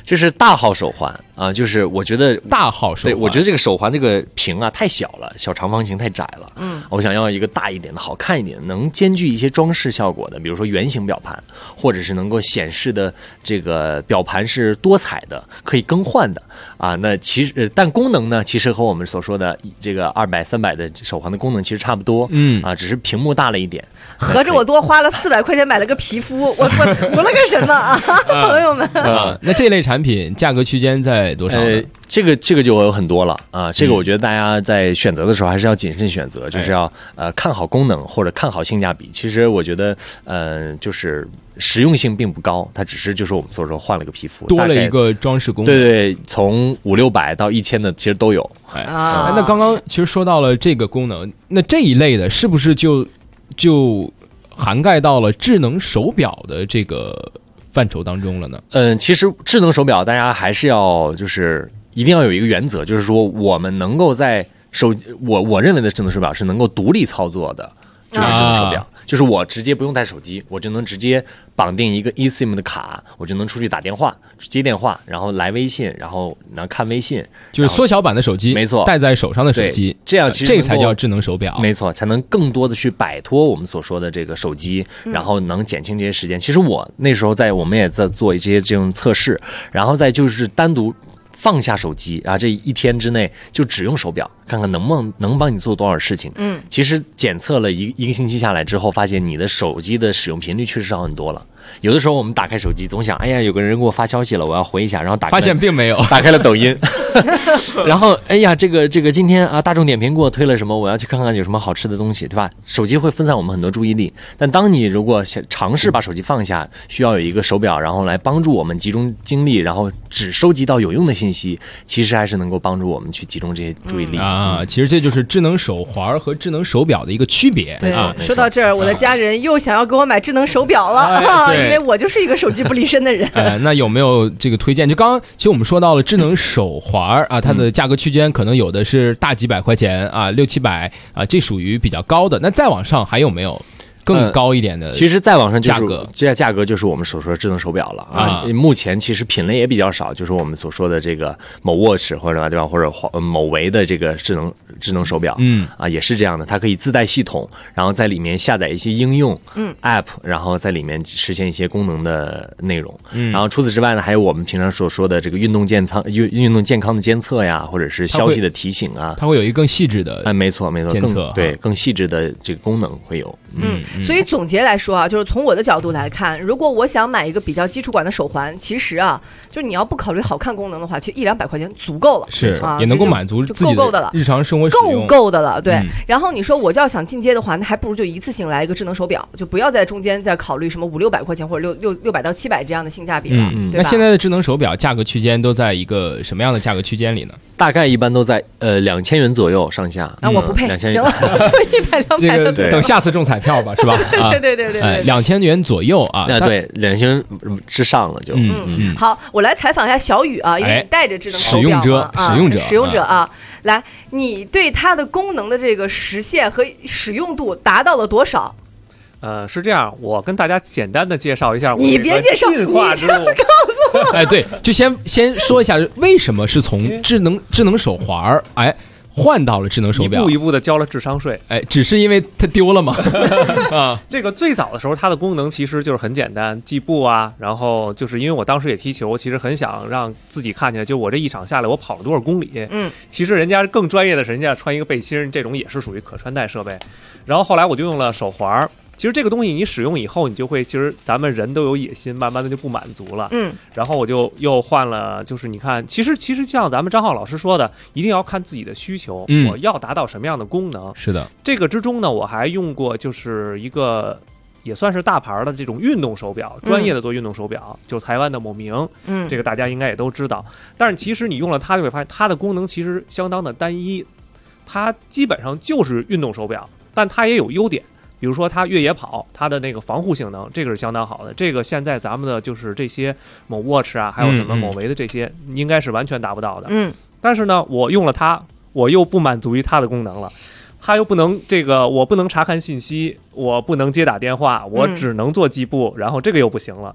这是大号手环啊，就是我觉得大号手环， 对，我觉得这个手环这个屏啊太小了，小长方形太窄了。我想要一个大一点的、好看一点的，能兼具一些装饰效果的，比如说圆形表盘，或者是能够显示的这个表盘是多彩的，可以更换的啊。那其实但功能呢，其实和我们所说的这个200、300的手环的功能其实差不多。只是屏幕大了一点。 合着我多花了400块钱买了个皮肤，我图了个什么啊，朋友们？ 那这类产品价格区间在多少呢？ 这个就有很多了啊。这个我觉得大家在选择的时候还是要谨慎选择，就是要看好功能或者看好性价比。其实我觉得就是实用性并不高，它只是就是我们所说换了个皮肤， 多了一个装饰功能。 对，从500-600到1000的其实都有。 那刚刚其实说到了这个功能，那这一类的是不是就涵盖到了智能手表的这个范畴当中了呢？ 其实智能手表大家还是要就是一定要有一个原则，就是说我们能够在我认为的智能手表是能够独立操作的，就是智能手表。就是我直接不用带手机，我就能直接绑定一个 eSIM 的卡，我就能出去打电话、接电话，然后来微信，然后看微信， 就是缩小版的手机， 没错， 戴在手上的手机， 这样其实这才叫智能手表， 没错，才能更多的去摆脱我们所说的这个手机，然后能减轻这些时间。其实我那时候我们也在做这种测试，然后再就是单独放下手机啊，这一天之内就只用手表，看看能帮你做多少事情。其实检测了一个星期下来之后，发现你的手机的使用频率确实少很多了。有的时候我们打开手机，总想，哎呀，有个人给我发消息了，我要回一下，然后发现并没有， 打开了抖音，然后哎呀，这个今天啊，大众点评给我推了什么，我要去看看有什么好吃的东西，对吧？手机会分散我们很多注意力，但当你如果想尝试把手机放下，需要有一个手表，然后来帮助我们集中精力，然后只收集到有用的信息，其实还是能够帮助我们去集中这些注意力啊。其实这就是智能手环和智能手表的一个区别。 对啊，说到这儿，我的家人又想要给我买智能手表了，因为我就是一个手机不离身的人。 那有没有这个推荐？就刚刚其实我们说到了智能手环啊，它的价格区间可能有的是大几百块钱啊，600-700啊，这属于比较高的。那再往上还有没有更高一点的？ 其实再往上就是价格就是我们所说的智能手表了啊。目前其实品类也比较少，就是我们所说的这个某 Watch 或者对吧，或者某维的这个智能手表，也是这样的，它可以自带系统，然后在里面下载一些应用，App， 然后在里面实现一些功能的内容。然后除此之外呢，还有我们平常所说的这个运动健康的监测呀，或者是消息的提醒啊， 它会有一个更细致的， 没错， 监测， 更细致的这个功能会有。 所以总结来说啊，就是从我的角度来看，如果我想买一个比较基础款的手环，其实啊，就你要不考虑好看功能的话，其实100-200块钱足够了， 是也能够满足自己的日常生活使用， 够的了。对，然后你说我就要想进阶的话，那还不如就一次性来一个智能手表，就不要在中间再考虑什么500-600块钱或者600-700这样的性价比了。 那现在的智能手表价格区间都在一个什么样的价格区间里呢？ 大概一般都在2000元左右上下。 我不配 ，2000 元，行了，就100-200。 这个等下次中彩票吧，是吧？ 对 ，2000元左右啊。 对，2000元之上了就。 好，我来采访一下小雨啊，因为你带着智能手表使用者啊，来，你对它的功能的这个实现和使用度达到了多少？ 是这样，我跟大家简单的介绍一下我你别介绍进化之路，告诉我。 对，就先说一下为什么是从智能手环换到了智能手表， 一步一步的交了智商税。 只是因为它丢了吗？ 这个最早的时候，它的功能其实就是很简单，计步啊，然后就是因为我当时也踢球，其实很想让自己看起来，就我这一场下来我跑了多少公里。其实人家更专业的，人家穿一个背心，这种也是属于可穿戴设备。然后后来我就用了手环。其实这个东西你使用以后，你就会，其实咱们人都有野心，慢慢的就不满足了。然后我就又换了，就是你看，其实像咱们张浩老师说的，一定要看自己的需求，我要达到什么样的功能。 是的， 这个之中呢，我还用过就是一个也算是大牌的这种运动手表，专业的做运动手表，就台湾的某明，这个大家应该也都知道。但是其实你用了它，就会发现它的功能其实相当的单一，它基本上就是运动手表，但它也有优点。比如说它越野跑，它的那个防护性能，这个是相当好的。这个现在咱们的就是这些某 Watch 啊，还有什么某维的这些，应该是完全达不到的。但是呢，我用了它，我又不满足于它的功能了。它又不能我不能查看信息，我不能接打电话，我只能做计步，然后这个又不行了。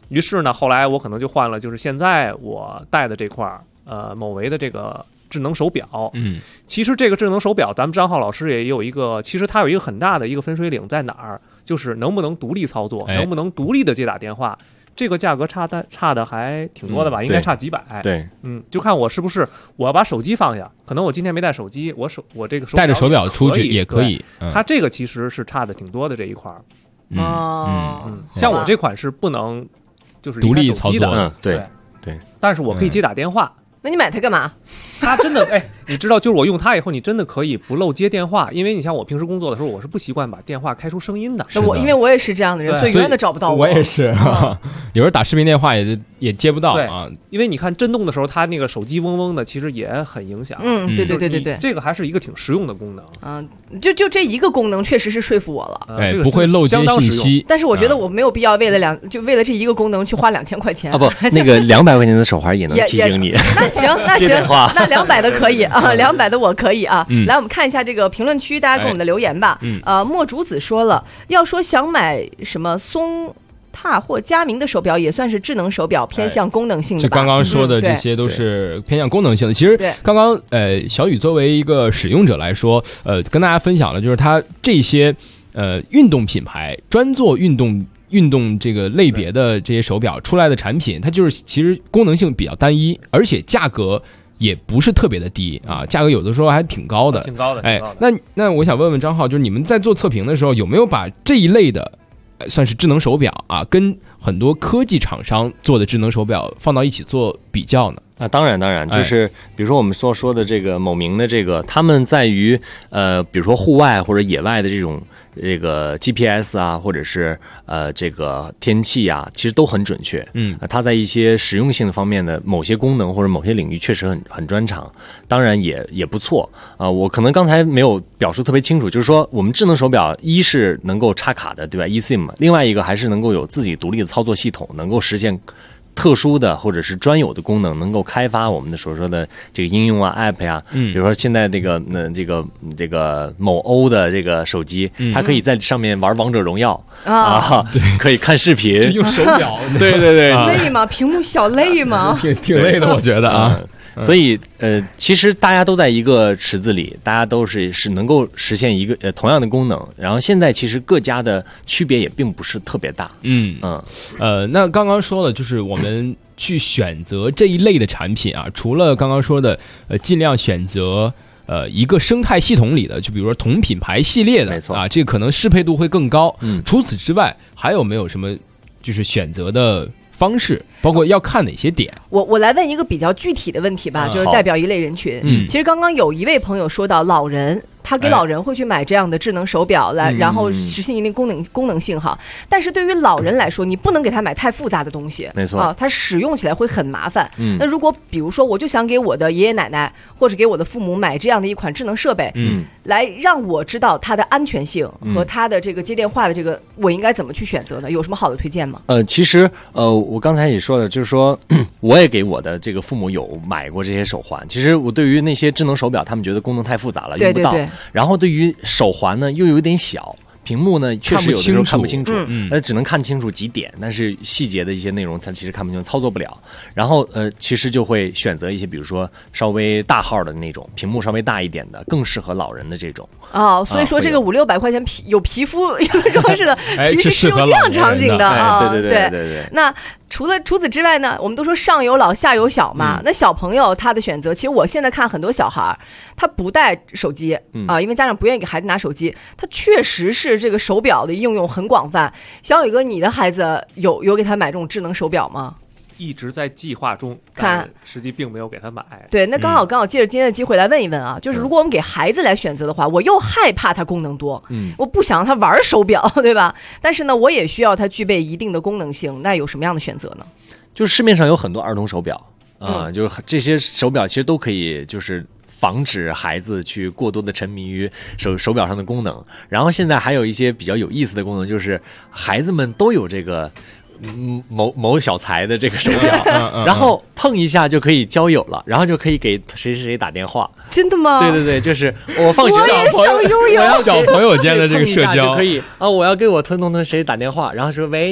于是呢，后来我可能就换了，就是现在我戴的这块某维的这个智能手表。其实这个智能手表，咱们张浩老师也有一个，其实它有一个很大的一个分水岭在哪儿，就是能不能独立操作，能不能独立的接打电话。这个价格差的还挺多的吧，应该差几百。 对， 就看我是不是我要把手机放下，可能我今天没带手机，我这个带着手表出去也可以。 它这个其实是差的挺多的这一块。像我这款是不能就是独立操作的， 对， 但是我可以接打电话。 那你买它干嘛？ 它真的你知道，就是我用它以后，你真的可以不漏接电话，因为你像我平时工作的时候，我是不习惯把电话开出声音的。 因为我也是这样的人，所以永远都找不到我。 我也是，有时候打视频电话也接不到啊。 因为你看震动的时候，它那个手机嗡嗡的，其实也很影响。 对， 这个还是一个挺实用的功能。 就这一个功能确实是说服我了。 这个不会漏接信息。 但是我觉得我没有必要为了这一个功能去花2000块钱。 不，那个200块钱的手环也能提醒你。 那行，那200的可以啊，200的我可以啊。来，我们看一下这个评论区，大家给我们的留言吧。墨竹子说了，要说想买什么松踏或佳明的手表，也算是智能手表，偏向功能性的吧。 就刚刚说的这些都是偏向功能性的。其实刚刚小雨作为一个使用者来说，跟大家分享了，就是它这些运动品牌专做运动这个类别的这些手表出来的产品，它就是其实功能性比较单一，而且价格也不是特别的低啊，价格有的时候还挺高的， 挺高的。 那我想问问张浩，就是你们在做测评的时候，有没有把这一类的算是智能手表啊，跟很多科技厂商做的智能手表放到一起做比较呢？ 当然，就是比如说我们所说的这个某明的这个，他们在于比如说户外或者野外的这个 GPS 啊，或者是这个天气啊，其实都很准确。它在一些实用性方面的某些功能或者某些领域确实很专长，当然也不错我可能刚才没有表述特别清楚，就是说我们智能手表一是能够插卡的，对吧 ？eSIM， 另外一个还是能够有自己独立的操作系统，能够实现特殊的或者是专有的功能，能够开发我们的所说的这个应用啊 app 呀，比如说现在这个某欧的这个手机，它可以在上面玩王者荣耀可以看视频， 用手表， 对， 累吗？屏幕小累吗？ 挺累的，我觉得啊。 所以其实大家都在一个池子里，大家都是能够实现一个同样的功能。然后现在其实各家的区别也并不是特别大。 那刚刚说了，就是我们去选择这一类的产品啊，除了刚刚说的尽量选择一个生态系统里的，就比如说同品牌系列的， 没错啊，这个可能适配度会更高。除此之外，还有没有什么就是选择的方式，包括要看哪些点？ 我来问一个比较具体的问题吧，就是代表一类人群。其实刚刚有一位朋友说到老人，他给老人会去买这样的智能手表来，然后实现一定功能性哈。但是对于老人来说，你不能给他买太复杂的东西， 没错啊，他使用起来会很麻烦。那如果比如说，我就想给我的爷爷奶奶或者给我的父母买这样的一款智能设备，来让我知道它的安全性和它的这个接电话的这个，我应该怎么去选择呢？有什么好的推荐吗？ 其实我刚才也说了，就是说我也给我的这个父母有买过这些手环。其实我对于那些智能手表，他们觉得功能太复杂了，用不到。然后对于手环呢，又有点小。屏幕呢，确实有的时候看不清楚，只能看清楚几点，但是细节的一些内容，它其实看不清楚，操作不了。然后其实就会选择一些，比如说稍微大号的那种，屏幕稍微大一点的，更适合老人的这种。 所以说这个500-600块钱有皮肤装饰的，其实是用这样场景的啊。 对。 那除此之外呢，我们都说上有老下有小嘛，那小朋友他的选择，其实我现在看很多小孩他不带手机因为家长不愿意给孩子拿手机，他确实是这个手表的应用很广泛。小雨哥，你的孩子有给他买这种智能手表吗？ 一直在计划中，但实际并没有给他买。 对，那刚好借着今天的机会来问一问啊，就是如果我们给孩子来选择的话，我又害怕它功能多，我不想让他玩手表，对吧？但是呢，我也需要它具备一定的功能性，那有什么样的选择呢？ 就市面上有很多儿童手表就是这些手表其实都可以就是防止孩子去过多的沉迷于手表上的功能。然后现在还有一些比较有意思的功能，就是孩子们都有这个某小财的这个手表然后碰一下就可以交友了，然后就可以给谁打电话。 真的吗？ 对，就是我放学小朋友间的这个社交就可以我要给我谁打电话，然后说喂，你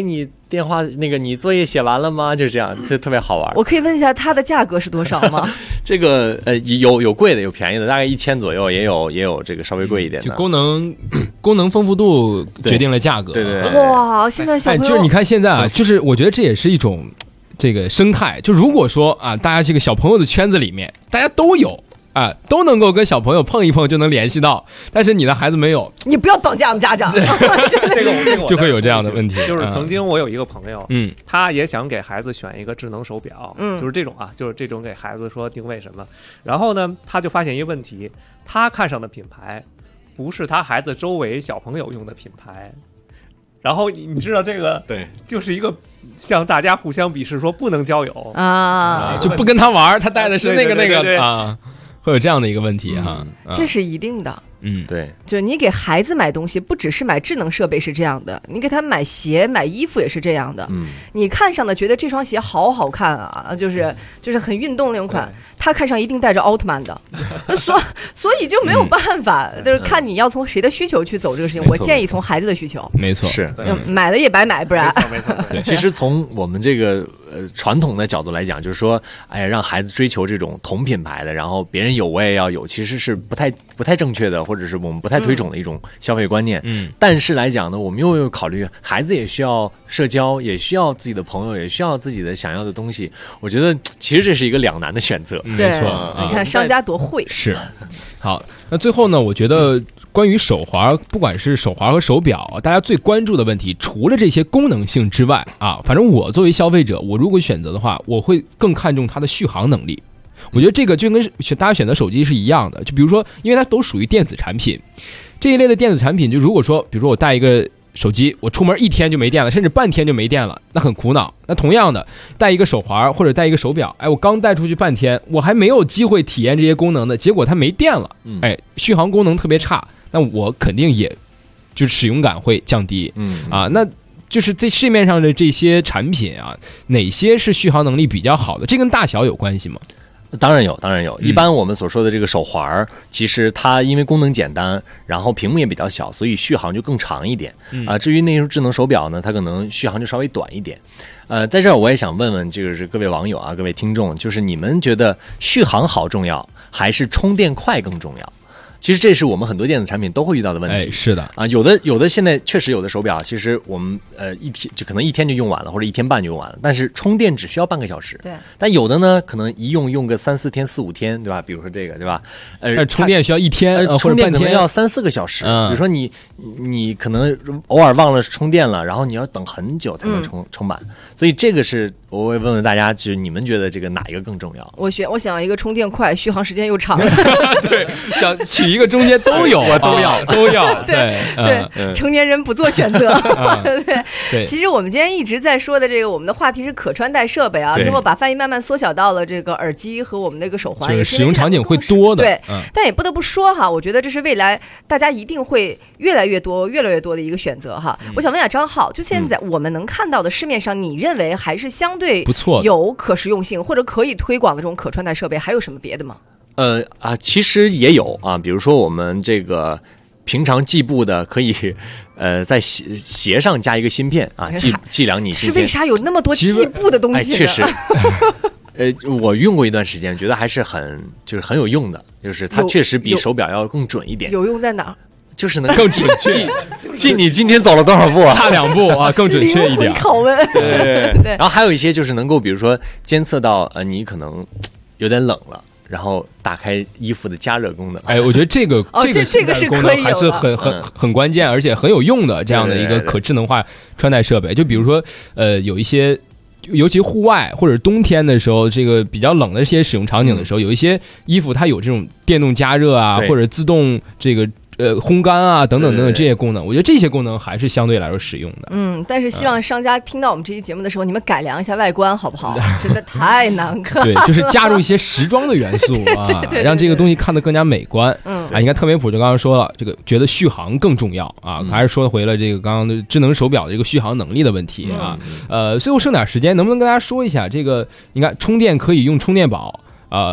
电话那个你作业写完了吗？就这样，就特别好玩。 我可以问一下它的价格是多少吗？ 这个有贵的，有便宜的，大概1000左右，也有这个稍微贵一点的。 就功能丰富度决定了价格。 对。 哇，现在小朋友就是你看现在啊，就是我觉得这也是一种这个生态。就如果说啊，大家这个小朋友的圈子里面，大家都有。都能够跟小朋友碰一碰就能联系到，但是你的孩子没有， 你不要绑架我们家长， 这个就会有这样的问题。 就是曾经我有一个朋友，他也想给孩子选一个智能手表，就是这种啊，就是这种给孩子说定位什么，然后呢，他就发现一个问题，他看上的品牌不是他孩子周围小朋友用的品牌。然后你知道这个， 对， 就是一个向大家互相鄙视，说不能交友啊， 就不跟他玩，他带的是那个对啊。会有这样的一个问题哈， 这是一定的。 对， 就是你给孩子买东西，不只是买智能设备是这样的，你给他买鞋、买衣服也是这样的。你看上的觉得这双鞋好好看啊，就是很运动那种款，他看上一定带着奥特曼的，所以就没有办法，就是看你要从谁的需求去走这个事情。我建议从孩子的需求， 没错， 是买了也白买，不然没错。 其实从我们这个传统的角度来讲，就是说，哎呀，让孩子追求这种同品牌的，然后别人有我也要有，其实是不太正确的，或者是我们不太推崇的一种消费观念。但是来讲呢，我们又有考虑孩子也需要社交，也需要自己的朋友，也需要自己的想要的东西。我觉得其实这是一个两难的选择。 没错，你看商家多会。 是。好，那最后呢，我觉得关于手环，不管是手环和手表，大家最关注的问题，除了这些功能性之外啊，反正我作为消费者，我如果选择的话，我会更看重它的续航能力。我觉得这个就跟大家选择手机是一样的，就比如说，因为它都属于电子产品，这一类的电子产品，就如果说，比如说我带一个手机，我出门1天就没电了，甚至半天就没电了，那很苦恼。那同样的，带一个手环或者带一个手表，我刚带出去半天，我还没有机会体验这些功能的，结果它没电了，续航功能特别差，那我肯定也就是使用感会降低。那就是在市面上的这些产品啊，哪些是续航能力比较好的？这跟大小有关系吗？ 当然有。一般我们所说的这个手环，其实它因为功能简单，然后屏幕也比较小，所以续航就更长一点。至于那种智能手表呢，它可能续航就稍微短一点。在这儿我也想问问，就是各位网友啊，各位听众，就是你们觉得续航好重要，还是充电快更重要？其实这是我们很多电子产品都会遇到的问题。 是的啊，有的现在确实有的手表，其实我们一天就可能1天就用完了，或者1天半就用完了，但是充电只需要半个小时。 对。但有的呢，可能一用个3、4天、4、5天，对吧？比如说这个，对吧？ 充电需要1天， 充电可能要3、4个小时。比如说你可能偶尔忘了充电了，然后你要等很久才能充满。所以这个是我会问问大家，就是你们觉得这个哪一个更重要？ 我想一个充电快，续航时间又长。 对，想取一个中间都有， 我都要。 对，成年人不做选择。对，其实我们今天一直在说的这个，我们的话题是可穿戴设备啊，最后把范围慢慢缩小到了这个耳机和我们那个手环， 就是使用场景会多的。 对，但也不得不说哈，我觉得这是未来大家一定会越来越多的一个选择哈。我想问一下张浩，就现在我们能看到的市面上，你认为还是相对不错、 有可实用性或者可以推广的这种可穿戴设备，还有什么别的吗？ 其实也有啊，比如说我们这个平常计步的，可以在鞋上加一个芯片啊，计量你今天。 是为啥有那么多计步的东西呢？ 确实。我用过一段时间，觉得还是很有用的，就是它确实比手表要更准一点。 有用在哪儿？ 就是能更准确， 记你今天走了多少步， 差2步啊，更准确一点。 拷问。 对。然后还有一些就是能够，比如说监测到你可能有点冷了，然后打开衣服的加热功能。 我觉得这个是功能还是很关键，而且很有用的这样的一个可智能化穿戴设备。就比如说有一些。尤其户外或者冬天的时候，这个比较冷的一些使用场景的时候，有一些衣服它有这种电动加热啊，或者自动这个烘干啊等等这些功能，我觉得这些功能还是相对来说实用的。 但是希望商家听到我们这期节目的时候，你们改良一下外观好不好？真的太难看。 对，就是加入一些时装的元素啊，让这个东西看得更加美观。你看特美普就刚刚说了，这个觉得续航更重要啊，还是说回了这个刚刚的智能手表的这个续航能力的问题啊。最后剩点时间，能不能跟大家说一下这个？你看充电可以用充电宝，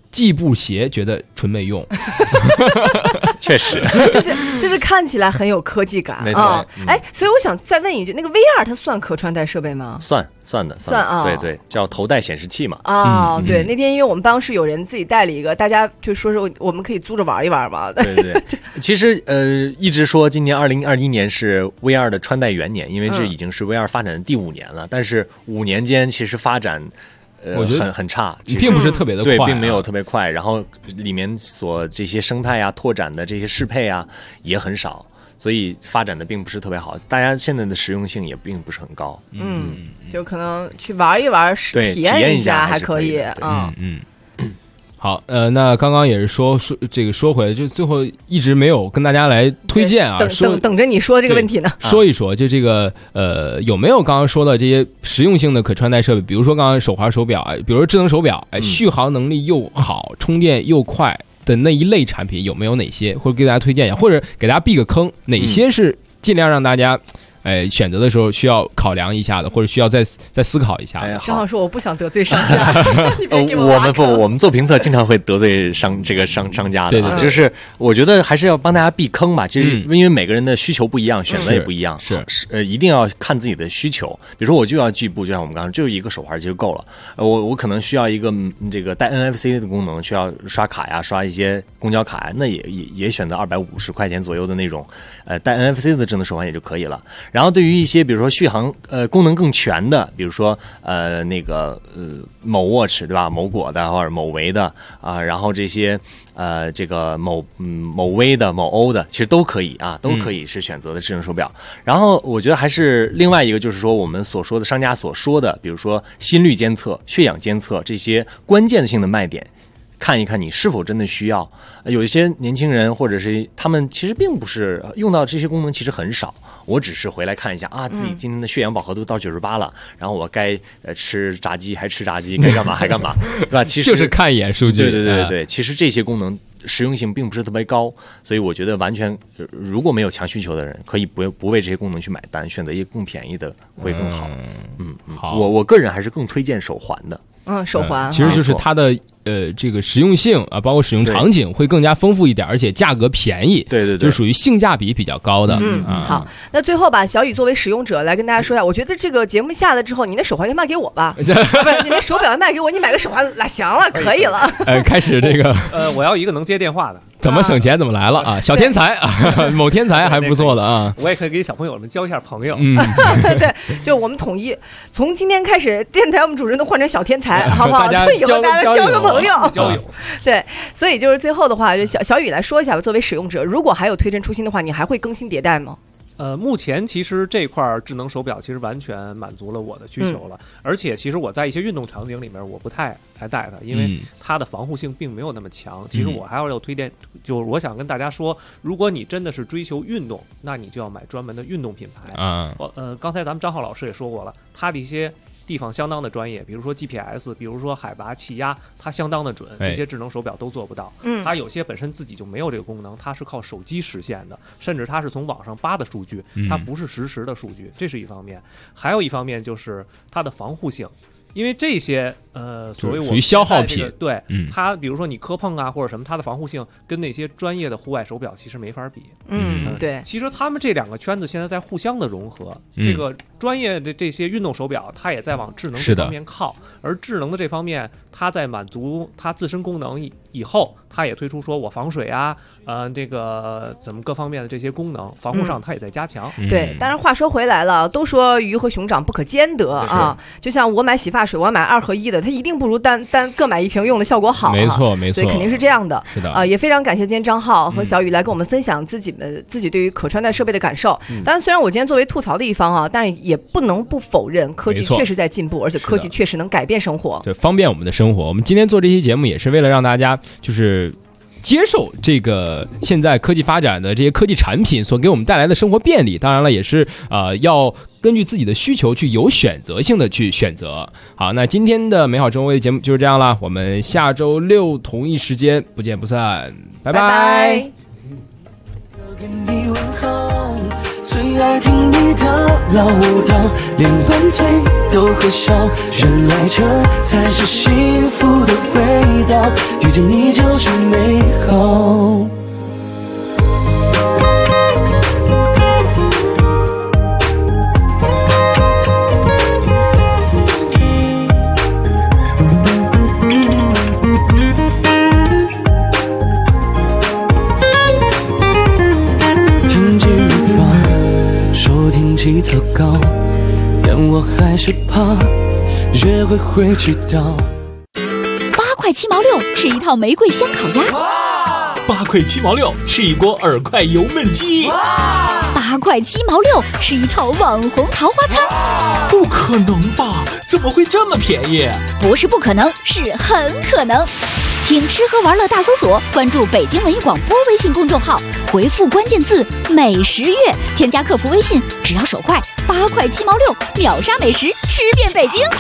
计步鞋觉得纯没用， 确实， 就是看起来很有科技感， 没错。 所以我想再问一句，那个 VR 它算可穿戴设备吗？ 算啊， 对，叫头戴显示器嘛。 对，那天因为我们办公室有人自己带了一个，大家就说是我们可以租着玩一玩嘛。 对，其实一直说今年2021年是 VR 的穿戴元年，因为这已经是 VR 发展的第5年了，但是5年间其实发展。 我觉得很差， 并不是特别的快， 对，并没有特别快。然后里面所这些生态啊、拓展的这些适配啊也很少，所以发展的并不是特别好。大家现在的实用性也并不是很高。 就可能去玩一玩，体验一下还可以。 好，那刚刚也是说这个说回来，就最后一直没有跟大家来推荐啊， 等着你说这个问题呢。 说一说，就这个有没有刚刚说的这些实用性的可穿戴设备？比如说刚刚手环手表啊，比如说智能手表，续航能力又好，充电又快的那一类产品有没有哪些？或者给大家推荐一下，或者给大家避个坑，哪些是尽量让大家选择的时候需要考量一下的，或者需要再思考一下。 正好说我不想得罪商家， 我们做评测经常会得罪商家的， 对， 就是我觉得还是要帮大家避坑吧。其实因为每个人的需求不一样，选择也不一样，是一定要看自己的需求。比如说我就要计步，就像我们刚刚就一个手环其实够了。我可能需要一个这个带 NFC 的功能，需要刷卡呀，刷一些公交卡呀，那也选择250块钱左右的那种带 NFC 的智能手环也就可以了。然后对于一些比如说续航功能更全的，比如说某 Watch 对吧，某果的或者某维的然后这些这个某微的某欧的其实都可以啊，都可以是选择的智能手表。然后我觉得还是另外一个就是说我们所说的商家所说的，比如说心率监测、血氧监测这些关键性的卖点。看一看你是否真的需要，有一些年轻人或者是他们其实并不是用到这些功能，其实很少。我只是回来看一下啊，自己今天的血氧饱和度到98了，然后我该吃炸鸡还吃炸鸡，该干嘛还干嘛，对吧？其实就是看一眼数据。 对，其实这些功能实用性并不是特别高，所以我觉得完全如果没有强需求的人，可以不为这些功能去买单，选择一个更便宜的会更好。好，我个人还是更推荐手环的。 手环其实就是它的这个实用性啊，包括使用场景会更加丰富一点，而且价格便宜。 对， 就属于性价比比较高的。 好，那最后吧，小雨作为使用者来跟大家说一下，我觉得这个节目下来之后，你那手环就卖给我吧，不是你那手表卖给我，你买个手环拉翔了，可以了。 开始这个我要一个能接电话的。 怎么省钱怎么来了啊？小天才啊，某天才还不错的啊。 我也可以给小朋友们交一下朋友。 对，就我们统一从今天开始，电台我们主持人都换成小天才，好不好？以后大家交个朋友， 交友。 对，所以就是最后的话，就小雨来说一下吧。作为使用者，如果还有推陈出新的话，你还会更新迭代吗？ 目前其实这块智能手表其实完全满足了我的需求了，而且其实我在一些运动场景里面我不太爱戴它，因为它的防护性并没有那么强。其实我还要推荐，就是我想跟大家说，如果你真的是追求运动，那你就要买专门的运动品牌。刚才咱们张浩老师也说过了，他的一些地方相当的专业，比如说 GPS， 比如说海拔气压，它相当的准，这些智能手表都做不到。它有些本身自己就没有这个功能，它是靠手机实现的，甚至它是从网上扒的数据，它不是实时的数据，这是一方面。还有一方面就是它的防护性。因为这些所谓我属于消耗品， 对它，比如说你磕碰啊或者什么，它的防护性跟那些专业的户外手表其实没法比。 对。 其实他们这两个圈子现在在互相的融合，这个专业的这些运动手表，它也在往智能这方面靠，而智能的这方面，它在满足它自身功能以后，它也推出说我防水啊，这个怎么各方面的这些功能，防护上它也在加强。 对，当然话说回来了，都说鱼和熊掌不可兼得啊，就像我买洗发水，我要买2合1的，它一定不如单各买一瓶用的效果好。 没错， 所以肯定是这样的。 是的， 也非常感谢今天张浩和小雨来跟我们分享自己对于可穿戴设备的感受。当然，虽然我今天作为吐槽的一方啊，但是也不能不否认科技确实在进步，而且科技确实能改变生活， 对，方便我们的生活。我们今天做这期节目也是为了让大家就是接受这个现在科技发展的这些科技产品所给我们带来的生活便利，当然了，也是要根据自己的需求去有选择性的去选择。好，那今天的美好生活的节目就是这样了，我们下周六同一时间不见不散，拜拜。 最爱听你的唠叨，连拌嘴都和笑，原来这才是幸福的味味道，遇见你就是美好。气特高，但我还是怕约会会迟到。 8块7毛6，吃一套玫瑰香烤鸭。 8块7毛6，吃一锅2块油焖鸡。 8块7毛6，吃一套网红桃花餐。 不可能吧？怎么会这么便宜？ 不是不可能，是很可能。听吃喝玩乐大搜索，关注北京文艺广播微信公众号，回复关键字美食月，添加客服微信，只要手快，8块7毛6，秒杀美食，吃遍北京。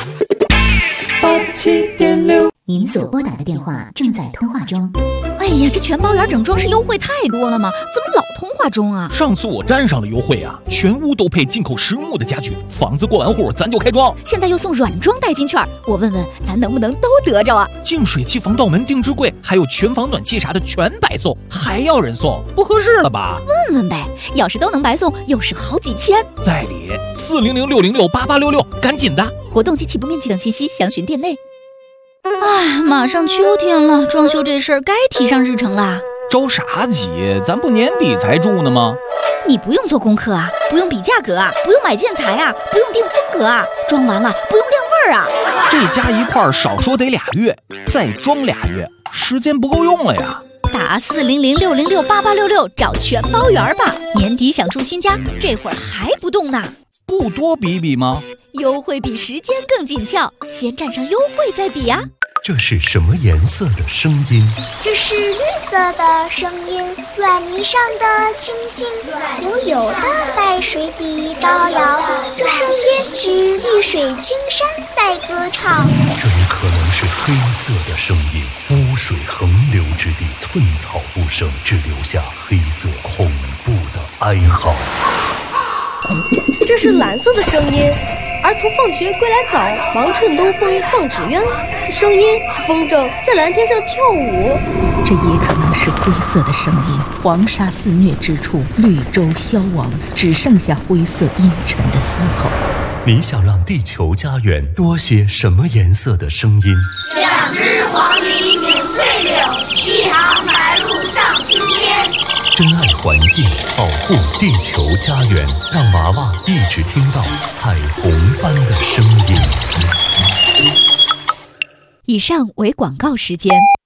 87.6，您所拨打的电话正在通话中。 哎呀，这全包圆整装饰优惠太多了吗？怎么老通话中啊？ 上次我沾上了优惠啊，全屋都配进口实木的家具，房子过完户咱就开装。 现在又送软装代金券，我问问咱能不能都得着啊？ 净水器、防盗门、定制柜，还有全房暖气啥的全白送，还要人送，不合适了吧？ 问问呗，要是都能白送，又是好几千。 在理，400-606-8866，赶紧的！ 活动及起步面积等信息详询店内。哎，马上秋天了，装修这事儿该提上日程啦。 着啥急？咱不年底才住呢吗？ 你不用做功课啊，不用比价格啊，不用买建材啊，不用定风格啊，装完了不用晾味儿啊。 这加一块少说得2月，再装2月，时间不够用了呀。 打400-606-8866找全包圆吧。年底想住新家，这会儿还不动呢？ 不多比比吗？ 优惠比时间更紧俏，先占上优惠再比呀。 这是什么颜色的声音？ 这是绿色的声音，软泥上的清新，悠悠的在水底招摇。这声音是绿水青山在歌唱。 这也可能是黑色的声音，污水横流之地，寸草不生，只留下黑色恐怖的哀嚎。 这是蓝色的声音，儿童放学归来早，忙趁东风放纸鸢。声音是风筝在蓝天上跳舞。 这也可能是灰色的声音，黄沙肆虐之处，绿洲消亡，只剩下灰色阴沉的嘶吼。 你想让地球家园多些什么颜色的声音 ？2只黄鹂鸣翠柳，1行白鹭上青天。 珍爱环境，保护地球家园，让娃娃一直听到彩虹般的声音。 以上为广告时间。